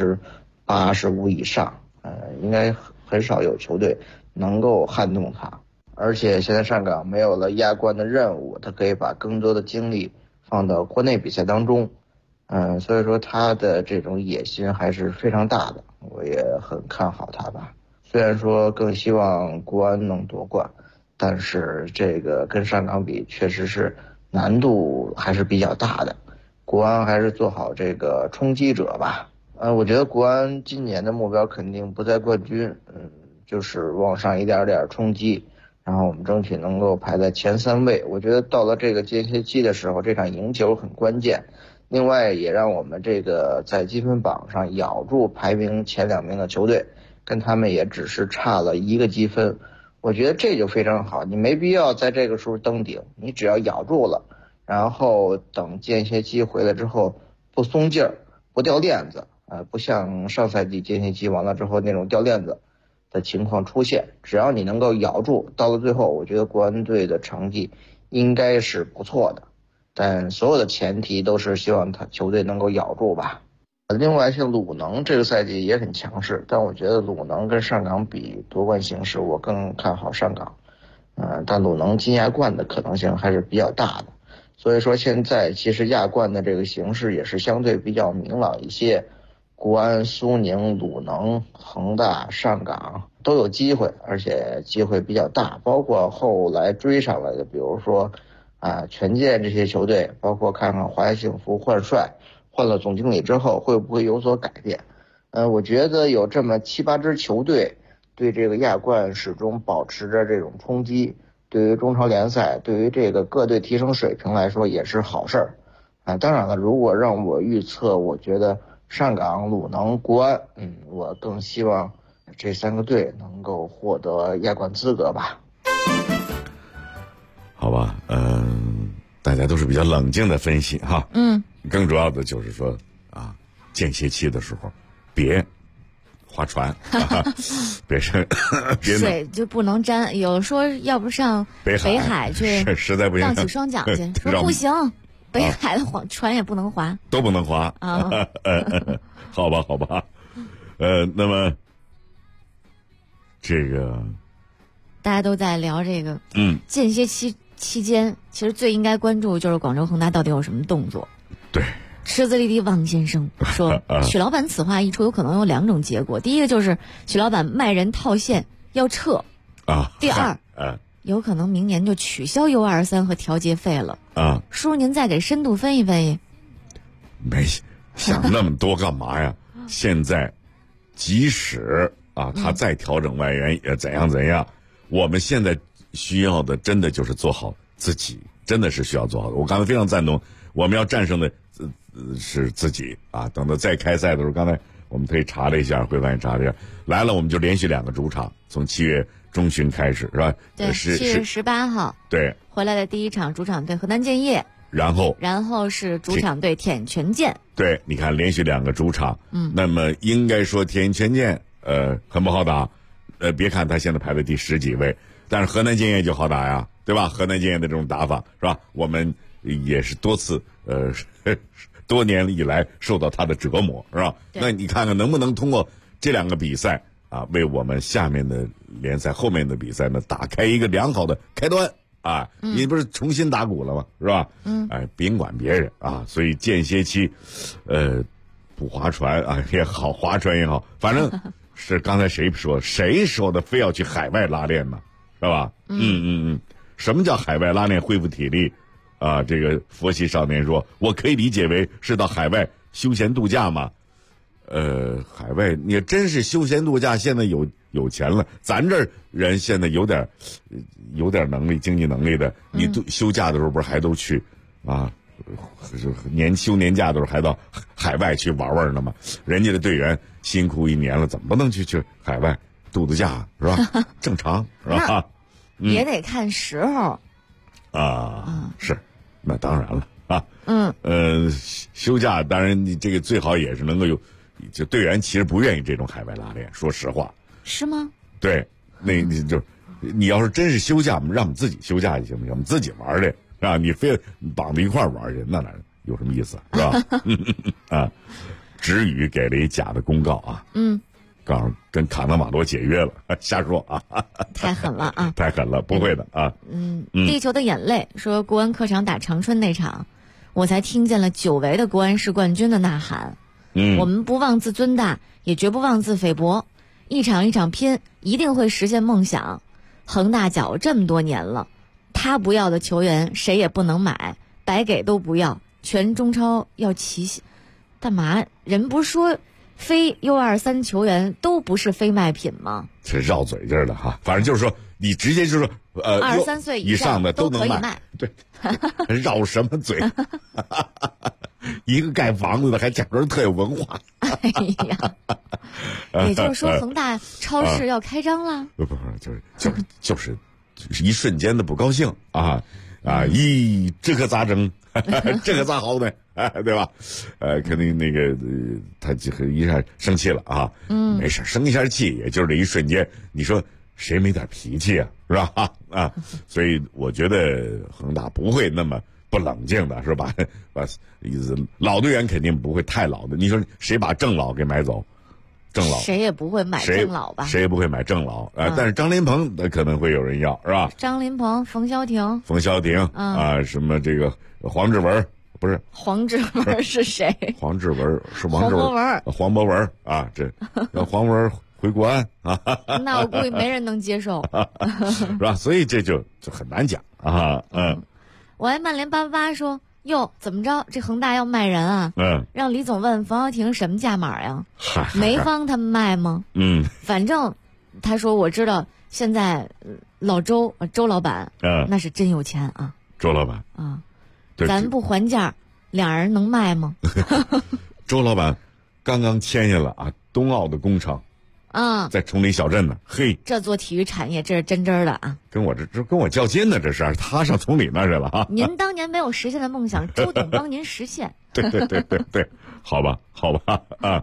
85%以上，应该很少有球队能够撼动他。而且现在上港没有了亚冠的任务，他可以把更多的精力放到国内比赛当中，所以说他的这种野心还是非常大的，我也很看好他吧。虽然说更希望国安能夺冠，但是这个跟上港比确实是难度还是比较大的，国安还是做好这个冲击者吧。我觉得国安今年的目标肯定不在冠军，就是往上一点点冲击，然后我们争取能够排在前3位。我觉得到了这个间歇期的时候，这场赢球很关键。另外也让我们这个在积分榜上咬住排名前2名的球队，跟他们也只是差了1个积分。我觉得这就非常好，你没必要在这个时候登顶，你只要咬住了，然后等间歇期回来之后不松劲儿，不掉链子，不像上赛季间歇期完了之后那种掉链子的情况出现，只要你能够咬住，到了最后我觉得国安队的成绩应该是不错的，但所有的前提都是希望他球队能够咬住吧。另外像鲁能这个赛季也很强势，但我觉得鲁能跟上港比夺冠形势我更看好上港，但鲁能进亚冠的可能性还是比较大的，所以说现在其实亚冠的这个形势也是相对比较明朗一些，国安、苏宁、鲁能、恒大、上港都有机会，而且机会比较大，包括后来追上来的，比如说权健这些球队，包括看看华夏幸福换帅，换了总经理之后会不会有所改变。我觉得有这么7、8支球队对这个亚冠始终保持着这种冲击，对于中超联赛，对于这个各队提升水平来说也是好事儿。当然了，如果让我预测，我觉得上港、鲁能、国安，我更希望这3个队能够获得亚冠资格吧。 好吧，大家都是比较冷静的分析哈。更主要的就是说间歇期的时候别划船，别水就不能沾。有说要不上北海去， 实在不行荡起双桨去，说不行，北海的船也不能划， 都不能划啊。好吧，那么这个大家都在聊这个，间歇期间，其实最应该关注就是广州恒大到底有什么动作。 对。 狮子立地王先生说，许老板此话一出，有可能有2种结果。第一个就是许老板卖人套现要撤第二，有可能明年就取消 U23和调节费了叔您再给深度分析分析。 没想那么多干嘛呀？现在即使他再调整外援也怎样，我们现在需要的真的就是做好自己，真的是需要做好的。我刚才非常赞同，我们要战胜的是自己等到再开赛的时候，刚才我们可以查了一下，会发现查了一下来了，我们就连续2个主场，从7月中旬开始是吧？ 对，7月18号。 对， 回来的第一场主场对河南建业， 然后是主场对天权健。 对，你看连续2个主场，那么应该说天权健很不好打，别看他现在排在第10几位，但是河南建业就好打呀，对吧？河南建业的这种打法是吧？我们也是多次多年以来受到他的折磨是吧？那你看看能不能通过这2个比赛啊，为我们下面的联赛后面的比赛呢打开一个良好的开端啊！你不是重新打鼓了吗？是吧？别管别人啊，所以间歇期，不划船啊也好，划船也好，反正是刚才谁说的非要去海外拉练呢？是吧？什么叫海外拉练恢复体力？啊，这个佛系少年说，我可以理解为是到海外休闲度假嘛。海外你真是休闲度假，现在有钱了，咱这儿人现在有点能力，经济能力的，你休假的时候不是还都去啊？休年假的时候还到海外去玩玩呢吗？人家的队员辛苦1年了，怎么不能去海外度假是吧？正常是吧？ 也得看时候啊，是，那当然了啊。休假当然你这个最好也是能够有。就队员其实不愿意这种海外拉练，说实话。 是吗？ 对，那你要是真是休假，让我们自己休假行不行？我们自己玩去啊！你非绑在一块玩去，那哪有什么意思是吧？啊，止宇给了一假的公告啊，告诉跟卡纳瓦罗解约了，瞎说啊！ 太狠了啊！ 太狠了，不会的啊。 地球的眼泪说，国安客场打长春那场，我才听见了久违的国安市冠军的呐喊。我们不妄自尊大，也绝不妄自菲薄，一场一场拼，一定会实现梦想。恒大搅这么多年了，他不要的球员谁也不能买，白给都不要，全中超要齐。干嘛？人不是说非 U23 球员都不是非卖品吗？ 这绕嘴劲儿的哈，反正就是说，你直接就是说 ，23岁以上的都能卖。 对，绕什么嘴？一个盖房子的还假装特有文化。 哎呀，也就是说恒大超市要开张了？ 不就是一瞬间的不高兴啊！这可咋整？这可咋好呢？对吧？肯定那个他就一下生气了啊。没事，生一下气，也就是这一瞬间。你说谁没点脾气啊？是吧？所以我觉得恒大不会那么不冷静的，是吧？老队员肯定不会太老的。你说谁把郑老给买走？郑老谁也不会买郑老吧？ 谁也不会买郑老但是张琳芃可能会有人要，是吧？ 张琳芃、冯潇霆什么这个黄志文不是？ 黄志文是谁？ 黄志文是王志文，黄博文啊，这让黄文回国安啊。 那我估计没人能接受， 是吧？所以这就很难讲啊。 我爱曼联888说。哟，怎么着？这恒大要卖人啊？让李总问冯潇霆什么价码呀？没方他们卖吗？反正他说我知道，现在老周老板，那是真有钱啊。 周老板啊，咱不还价，俩人能卖吗？ 周老板刚刚签下了冬奥的工程。在崇礼小镇呢，嘿， 这做体育产业这是真的啊！ 跟我较劲呢，这是他上崇礼那去了啊！ 您当年没有实现的梦想，周董帮您实现。 对，好吧啊，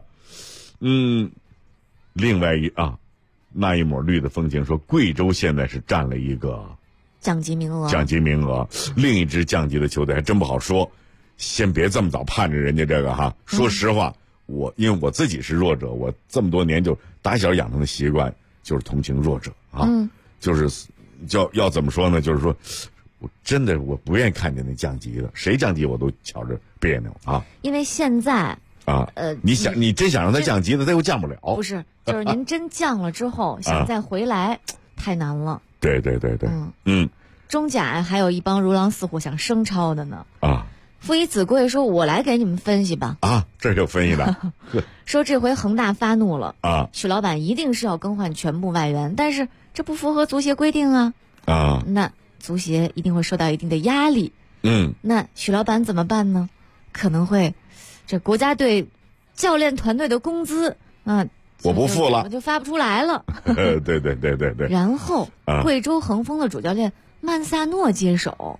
另外那一抹绿的风景说，贵州现在是占了一个降级名额， 另一支降级的球队还真不好说，先别这么早盼着人家这个哈。说实话。因为我自己是弱者，我这么多年就打小养成的习惯就是同情弱者啊，就是要怎么说呢？就是说，我真的不愿意看见那降级的，谁降级我都瞧着别扭啊。 因为现在你真想让他降级的，他又降不了。 不是，就是您真降了之后，想再回来太难了。 对， 中甲还有一帮如狼似虎想升超的呢啊。 父以子贵说：“我来给你们分析吧。” 这就分析的。 说这回恒大发怒了许老板一定是要更换全部外援，但是这不符合足协规定啊。那足协一定会受到一定的压力。那许老板怎么办呢？可能会这国家队教练团队的工资我不付了， 我就发不出来了。 对。 然后，贵州恒丰的主教练曼萨诺接手，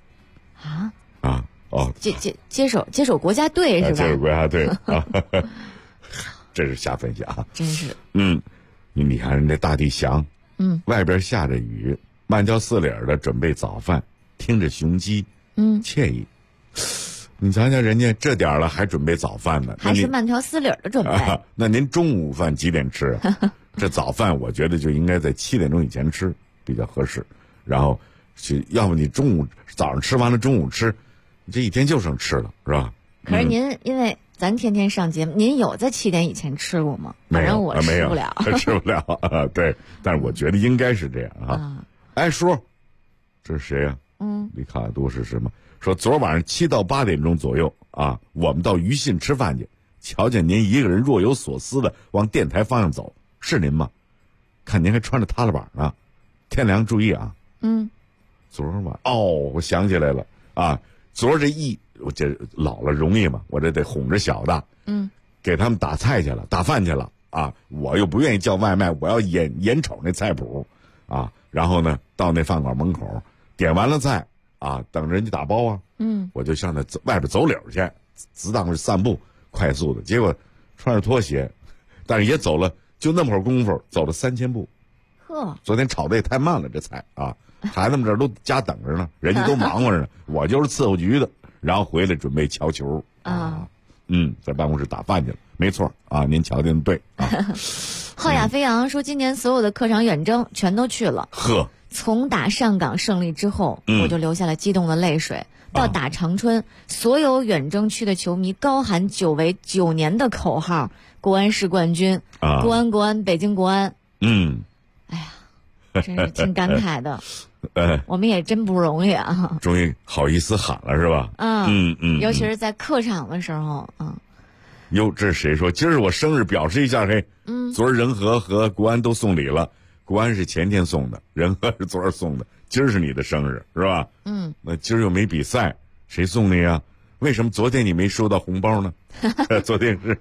接手国家队是吧？ 接手国家队啊，这是瞎分析啊， 真是。 你看人家大地祥，外边下着雨，慢条斯理的准备早饭，听着雄鸡，惬意。你瞧瞧人家这点了还准备早饭呢， 还是慢条斯理的准备。 那您中午饭几点吃啊？这早饭我觉得就应该在7点钟以前吃比较合适，然后要不你早上吃完了中午吃，你这一天就剩吃了是吧？ 可是您因为咱天天上节目，您有在7点以前吃过吗？ 没有， 我吃不了， 吃不了啊。对，但是我觉得应该是这样啊。哎，叔，这是谁呀？李卡多是什么？说昨晚上7到8点钟左右啊，我们到余信吃饭去，瞧见您一个人若有所思的往电台方向走，是您吗？看您还穿着踏拉板呢，天凉注意啊。昨晚我想起来了啊，昨儿我这老了容易嘛，我这得哄着小的，给他们打饭去了啊，我又不愿意叫外卖，我要眼瞅那菜谱啊，然后呢到那饭馆门口点完了菜啊，等着人家打包啊，我就上那外边走柳去，只当是散步，快速的，结果穿着拖鞋，但是也走了，就那么会儿功夫走了3000步。昨天炒的也太慢了，这菜啊，孩子们这儿都家等着呢，人家都忙活着呢，我就是伺候局的，然后回来准备瞧球啊，在办公室打饭去了，没错啊，您瞧见对啊。 浩雅飞扬说，今年所有的客场远征全都去了。从打上港胜利之后，我就流下了激动的泪水。到打长春，所有远征区的球迷高喊久违9年的口号：国安是冠军，国安国安，北京国安。哎呀，真是挺感慨的。我们也真不容易啊！ 终于好意思喊了是吧？ 尤其是在客场的时候哟，这是谁说？今儿我生日，表示一下嘿。昨儿仁和和国安都送礼了，国安是前天送的，仁和是昨儿送的，今儿是你的生日是吧？那今儿又没比赛，谁送你呀？为什么昨天你没收到红包呢？昨天是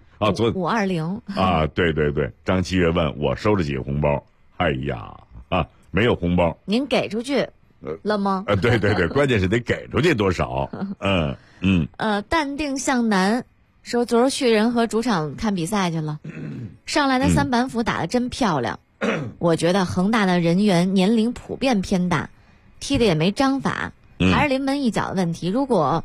520 啊，对，张七月问我收了几个红包，哎呀没有红包， 您给出去了吗？ 对，关键是得给出去多少。 淡定向南说，昨儿去仁和主场看比赛去了，上来的3板斧打得真漂亮。我觉得恒大的人员年龄普遍偏大，踢的也没章法，还是临门一脚的问题。如果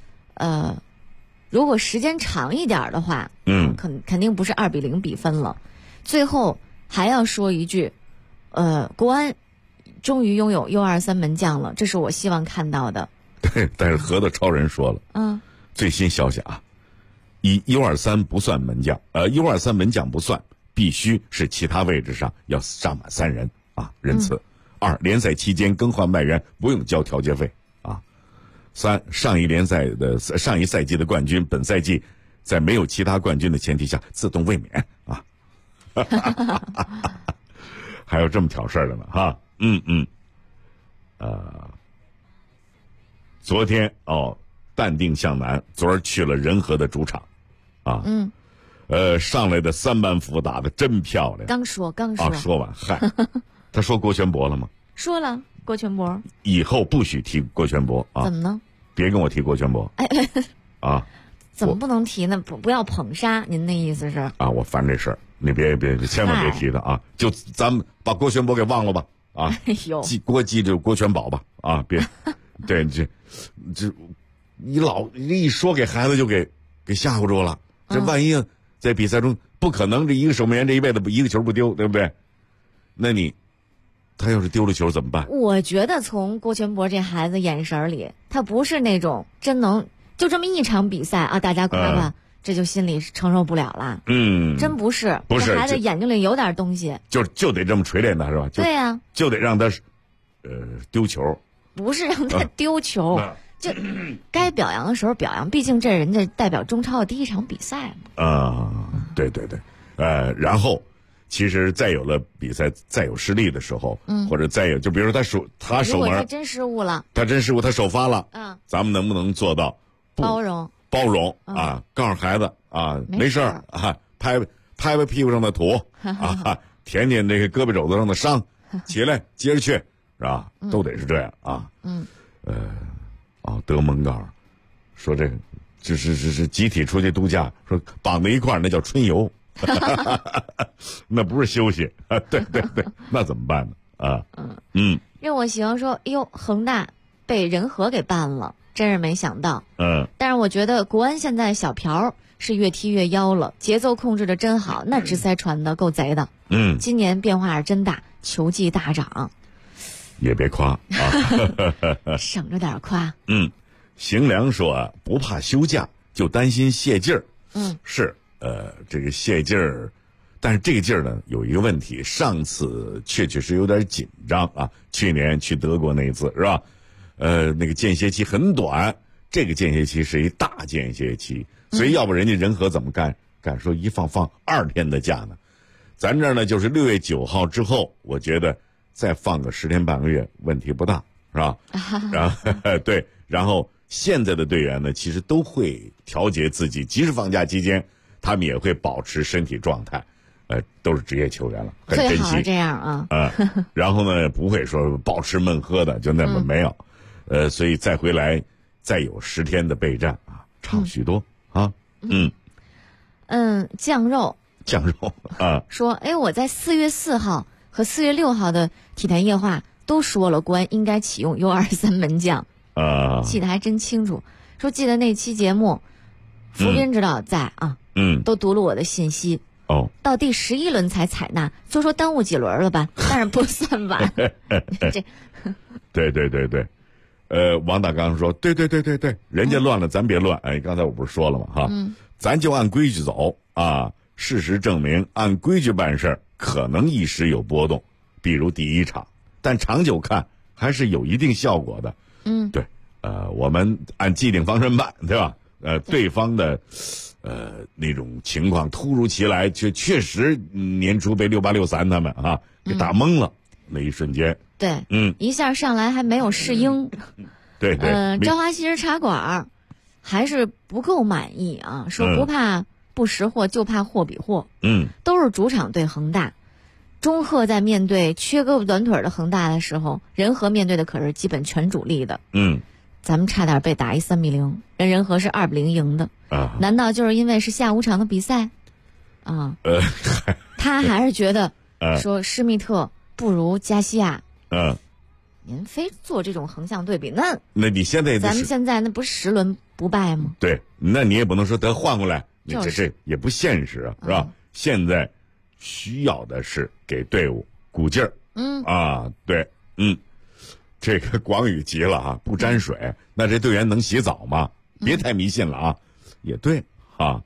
时间长一点的话，肯定不是2-0比分了。最后还要说一句，国安终于拥有U23门将了，这是我希望看到的。 对，但是河的超人说了，最新消息啊，U23不算门将，U23门将不算，必须是其他位置上要上满3人啊，人次。2，联赛期间更换外援不用交调节费啊。3，上一赛季的冠军，本赛季在没有其他冠军的前提下自动卫冕啊。还有这么挑事儿的呢哈。昨天淡定向南，昨儿去了仁和的主场啊。上来的3板斧打得真漂亮。 刚说说完，嗨，他说郭全博了吗？ 说了，郭全博以后不许提郭全博啊。 怎么呢？ 别跟我提郭全博。 怎么不能提呢？不要捧杀，您的意思是？ 我烦这事儿，你别千万别提他啊！就咱们把郭全博给忘了吧啊！记着郭全宝吧啊！别，对，这一说给孩子就给吓唬住了。这万一在比赛中不可能，这一个守门员这一辈子一个球不丢，对不对？那他要是丢了球怎么办？ 我觉得从郭全博这孩子眼神里，他不是那种真能就这么一场比赛啊，大家夸夸，这就心里承受不了了。真不是，这孩子眼睛里有点东西， 就得这么锤炼他是吧？ 对呀， 就得让他丢球， 不是让他丢球。就该表扬的时候表扬，毕竟这人家代表中超的第一场比赛嘛。 对，然后其实再有了比赛，再有失利的时候，或者再有，就比如说他守门， 他真失误了， 他首发了，咱们能不能做到包容啊？告诉孩子啊，没事儿啊， 拍拍屁股上的土啊，舔舔这个胳膊肘子上的伤，起来接着去，是吧？都得是这样啊。德蒙告诉说这个就是集体出去度假，说绑在一块儿那叫春游，那不是休息啊。对，那怎么办呢？ 任我行说，哎呦，恒大被人和给办了，真是没想到。但是我觉得国安现在小朴是越踢越妖了，节奏控制的真好，那直塞传的够贼的。今年变化是真大，球技大涨。 也别夸啊， 省着点夸。 邢良说不怕休假，就担心泄劲儿。是这个泄劲儿，但是这个劲儿呢有一个问题，上次确实有点紧张啊。去年去德国那一次是吧？那个间歇期很短，这个间歇期是一大间歇期，所以要不人家人和怎么敢说一放2天的假呢？咱这儿呢就是6月9号之后，我觉得再放个10天半个月问题不大，是吧？然后对，然后现在的队员呢，其实都会调节自己，即使放假期间，他们也会保持身体状态。都是职业球员了，很珍惜。 最好这样啊。 然后呢，不会说暴吃闷喝的，就那么没有。所以再回来，再有10天的备战啊，差许多啊。 酱肉啊， 说，哎，我在4月4号和4月6号的体坛夜话都说了，国安应该启用U23门将啊，记得还真清楚。说记得那期节目，福斌指导在啊，都读了我的信息。到第11轮才采纳，就说耽误几轮了吧，但是不算晚。 对，王大刚说，对，人家乱了，咱别乱。刚才我不是说了吗？哈，咱就按规矩走啊。事实证明，按规矩办事儿，可能一时有波动，比如第1场，但长久看还是有一定效果的。对，我们按既定方针办，对吧？对方的。那种情况突如其来，确实年初被6863他们啊给打懵了，那一瞬间， 对，一下上来还没有适应， 对， 朝华西式茶馆还是不够满意啊，说不怕不识货，就怕货比货，都是主场对恒大，中赫在面对缺胳膊短腿的恒大的时候，人和面对的可是基本全主力的，咱们差点被打3-0，人和是2-0赢的。难道就是因为是下午场的比赛？他还是觉得说施密特不如加西亚。您非做这种横向对比，那你现在咱们现在那不是10轮不败吗？ 对，那你也不能说得换过来，你这也不现实啊，是吧？现在需要的是给队伍鼓劲儿。对，这个广宇急了啊，不沾水，那这队员能洗澡吗？别太迷信了啊。也对啊，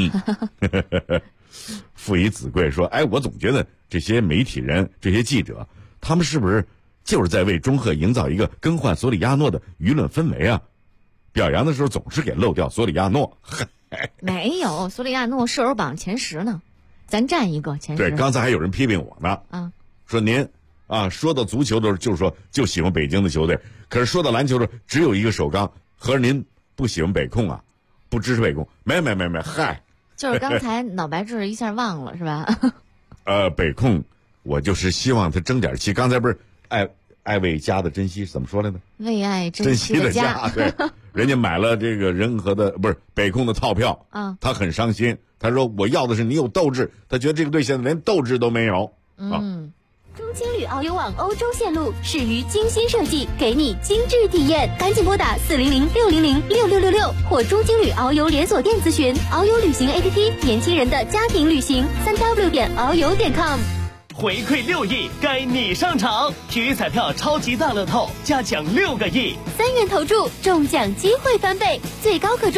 父以子贵说，我总觉得这些媒体人、这些记者，他们是不是就是在为中赫营造一个更换索里亚诺的舆论氛围啊？表扬的时候总是给漏掉索里亚诺。 没有，索里亚诺射手榜前10呢，咱占一个前10。 对，刚才还有人批评我呢，说您说到足球的时候就是说就喜欢北京的球队，可是说到篮球的时候只有一个首钢，合着您不喜欢北控啊？不支持北控？没，嗨， 就是刚才脑白质一下忘了是吧？ 北控，我就是希望他争点气。刚才不是爱为家的珍惜怎么说来着？ 为爱珍惜的家。 对，人家买了这个人和的不是北控的套票啊， 他很伤心。他说我要的是你有斗志，他觉得这个队现在连斗志都没有。 中青旅遨游网欧洲线路始于精心设计，给你精致体验。赶紧拨打400-600-6666或中青旅遨游连锁店咨询。遨游旅行 APP， 年轻人的家庭旅行。3w.遨游.com。 回馈6亿，该你上场！体育彩票超级大乐透，加奖6个亿， 3元投注，中奖机会翻倍，最高可中